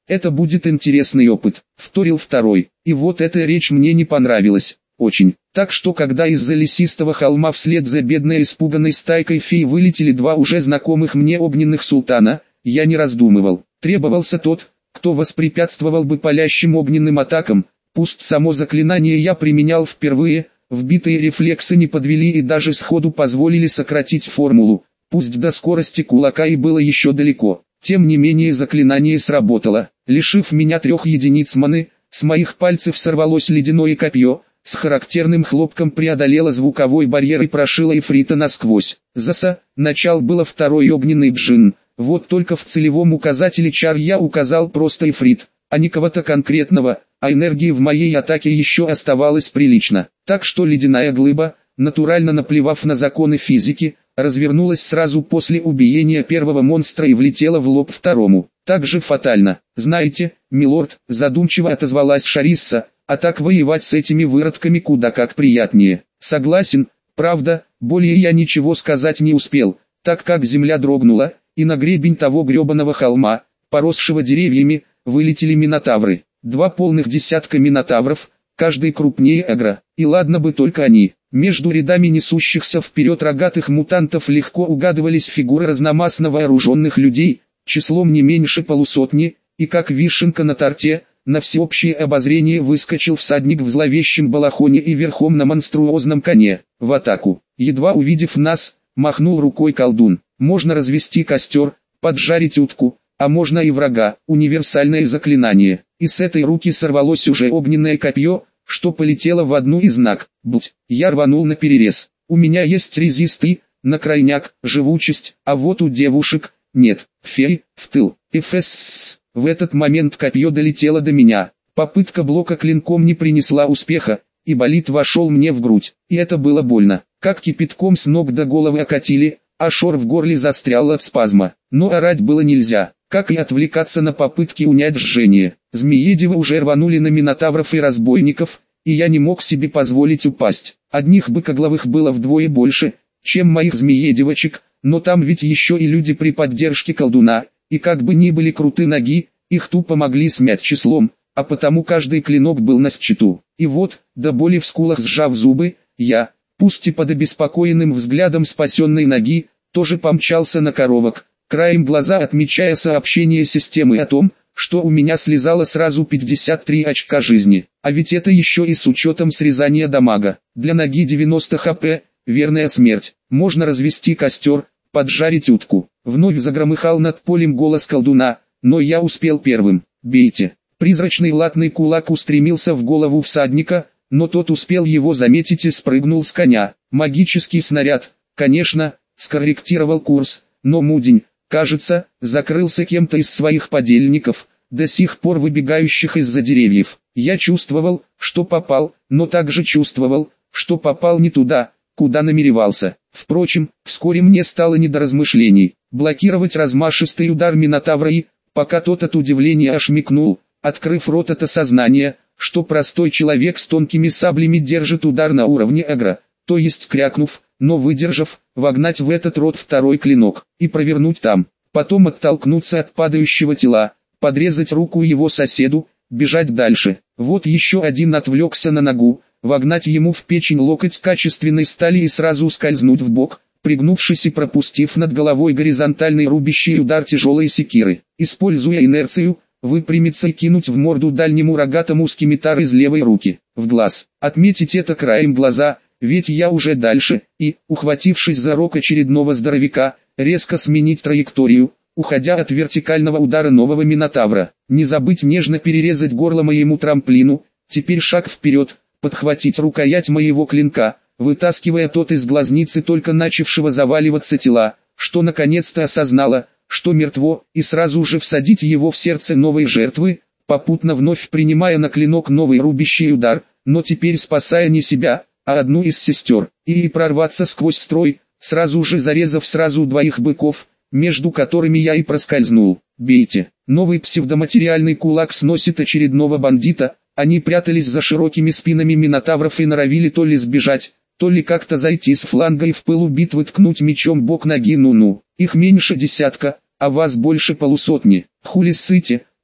Это будет интересный опыт, вторил второй. И вот эта речь мне не понравилась. Очень. Так что когда из-за лесистого холма вслед за бедной испуганной стайкой фей вылетели два уже знакомых мне огненных султана, я не раздумывал. Требовался тот, кто воспрепятствовал бы палящим огненным атакам. Пусть само заклинание я применял впервые, вбитые рефлексы не подвели и даже сходу позволили сократить формулу. Пусть до скорости кулака и было еще далеко. Тем не менее заклинание сработало. Лишив меня трех единиц маны, с моих пальцев сорвалось ледяное копье, с характерным хлопком преодолело звуковой барьер и прошило Ифрита насквозь. Заса, начал было второй огненный джин. Вот только в целевом указателе чар я указал просто Ифрит, а не кого-то конкретного, а энергии в моей атаке еще оставалось прилично. Так что ледяная глыба, натурально наплевав на законы физики, развернулась сразу после убиения первого монстра и влетела в лоб второму. Так же фатально. Знаете, милорд, задумчиво отозвалась Шарисса, а так воевать с этими выродками куда как приятнее. Согласен, правда, более я ничего сказать не успел, так как земля дрогнула, и на гребень того гребаного холма, поросшего деревьями, вылетели минотавры. Два полных десятка минотавров, каждый крупнее Эгра, и ладно бы только они. Между рядами несущихся вперед рогатых мутантов легко угадывались фигуры разномастно вооруженных людей, числом не меньше полусотни, и как вишенка на торте, на всеобщее обозрение выскочил всадник в зловещем балахоне и верхом на монструозном коне, в атаку. Едва увидев нас, махнул рукой колдун. Можно развести костер, поджарить утку, а можно и врага, универсальное заклинание. И с этой руки сорвалось уже огненное копье, что полетело в одну из ног. Будь, я рванул на перерез. У меня есть резисты, на крайняк, живучесть, а вот у девушек, нет. Фей, в тыл, эфэсс. В этот момент копье долетело до меня. Попытка блока клинком не принесла успеха, и болид вошел мне в грудь. И это было больно. Как кипятком с ног до головы окатили, а шор в горле застрял от спазма. Но орать было нельзя, как и отвлекаться на попытки унять жжение. Змеедевы уже рванули на минотавров и разбойников, и я не мог себе позволить упасть. Одних быкоглавых было вдвое больше, чем моих змеедевочек, но там ведь еще и люди при поддержке колдуна, и как бы ни были круты ноги, их тупо могли смять числом, а потому каждый клинок был на счету. И вот, до боли в скулах сжав зубы, я, пусть и под обеспокоенным взглядом спасенной ноги, тоже помчался на коровок, краем глаза отмечая сообщение системы о том, что у меня слезало сразу пятьдесят три очка жизни. А ведь это еще и с учетом срезания дамага. Для ноги девяносто хп, верная смерть. Можно развести костер, поджарить утку. Вновь загромыхал над полем голос колдуна, но я успел первым. Бейте. Призрачный латный кулак устремился в голову всадника, но тот успел его заметить и спрыгнул с коня. Магический снаряд, конечно, скорректировал курс, но Мудень, кажется, закрылся кем-то из своих подельников, до сих пор выбегающих из-за деревьев. Я чувствовал, что попал, но также чувствовал, что попал не туда, куда намеревался. Впрочем, вскоре мне стало не до размышлений. Блокировать размашистый удар Минотавра и, пока тот от удивления ошмекнул, открыв рот от осознания, что простой человек с тонкими саблями держит удар на уровне Эгра, то есть крякнув, но выдержав, вогнать в этот рот второй клинок и провернуть там, потом оттолкнуться от падающего тела, подрезать руку его соседу, бежать дальше. Вот еще один отвлекся на ногу, вогнать ему в печень локоть качественной стали и сразу скользнуть в бок, пригнувшись и пропустив над головой горизонтальный рубящий удар тяжелой секиры. Используя инерцию, выпрямиться и кинуть в морду дальнему рогатому скимитар из левой руки, в глаз. Отметить это краем глаза, ведь я уже дальше, и, ухватившись за рог очередного здоровяка, резко сменить траекторию, уходя от вертикального удара нового Минотавра. Не забыть нежно перерезать горло моему трамплину, теперь шаг вперед, подхватить рукоять моего клинка, вытаскивая тот из глазницы только начавшего заваливаться тела, что наконец-то осознало, что мертво, и сразу же всадить его в сердце новой жертвы, попутно вновь принимая на клинок новый рубящий удар, но теперь спасая не себя, а одну из сестер, и прорваться сквозь строй, сразу же зарезав сразу двоих быков, между которыми я и проскользнул. Бейте. Новый псевдоматериальный кулак сносит очередного бандита, они прятались за широкими спинами минотавров и норовили то ли сбежать, то ли как-то зайти с фланга и в пылу битвы ткнуть мечом бок ноги. Ну-ну, их меньше десятка, а вас больше полусотни. Хули ссыте,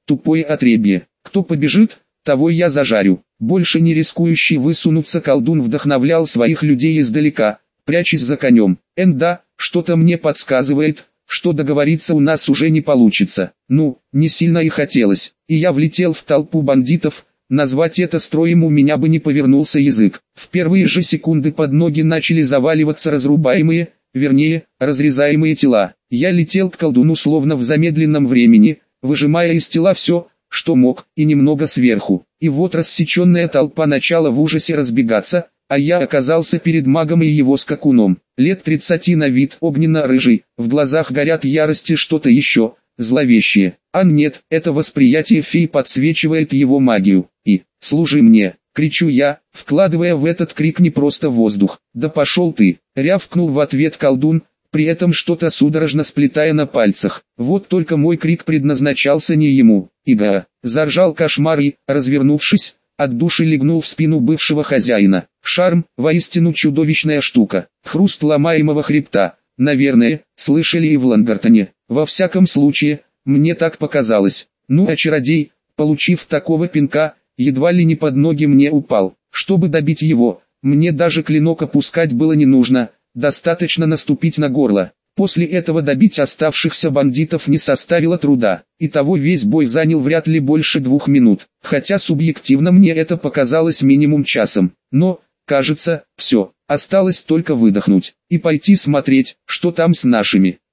тупое отребье. Кто побежит, того я зажарю. Больше не рискующий высунуться колдун вдохновлял своих людей издалека, прячась за конем. Энда, что-то мне подсказывает, что договориться у нас уже не получится. Ну, не сильно и хотелось. И я влетел в толпу бандитов. Назвать это строем у меня бы не повернулся язык. В первые же секунды под ноги начали заваливаться разрубаемые, вернее, разрезаемые тела. Я летел к колдуну словно в замедленном времени, выжимая из тела все, что мог, и немного сверху. И вот рассеченная толпа начала в ужасе разбегаться, а я оказался перед магом и его скакуном. Лет тридцати на вид, огненно-рыжий, в глазах горят ярости что-то еще, зловещее. А нет, это восприятие фей подсвечивает его магию. И, служи мне, кричу я, вкладывая в этот крик не просто воздух. Да пошел ты, рявкнул в ответ колдун, при этом что-то судорожно сплетая на пальцах. Вот только мой крик предназначался не ему. Ига, заржал кошмар и, развернувшись, от души легнул в спину бывшего хозяина. Шарм, воистину чудовищная штука. Хруст ломаемого хребта. Наверное, слышали и в Лангартоне. Во всяком случае, мне так показалось. Ну а чародей, получив такого пинка, едва ли не под ноги мне упал. Чтобы добить его, мне даже клинок опускать было не нужно, достаточно наступить на горло. После этого добить оставшихся бандитов не составило труда. Итого весь бой занял вряд ли больше двух минут, хотя субъективно мне это показалось минимум часом. Но, кажется, все, осталось только выдохнуть и пойти смотреть, что там с нашими.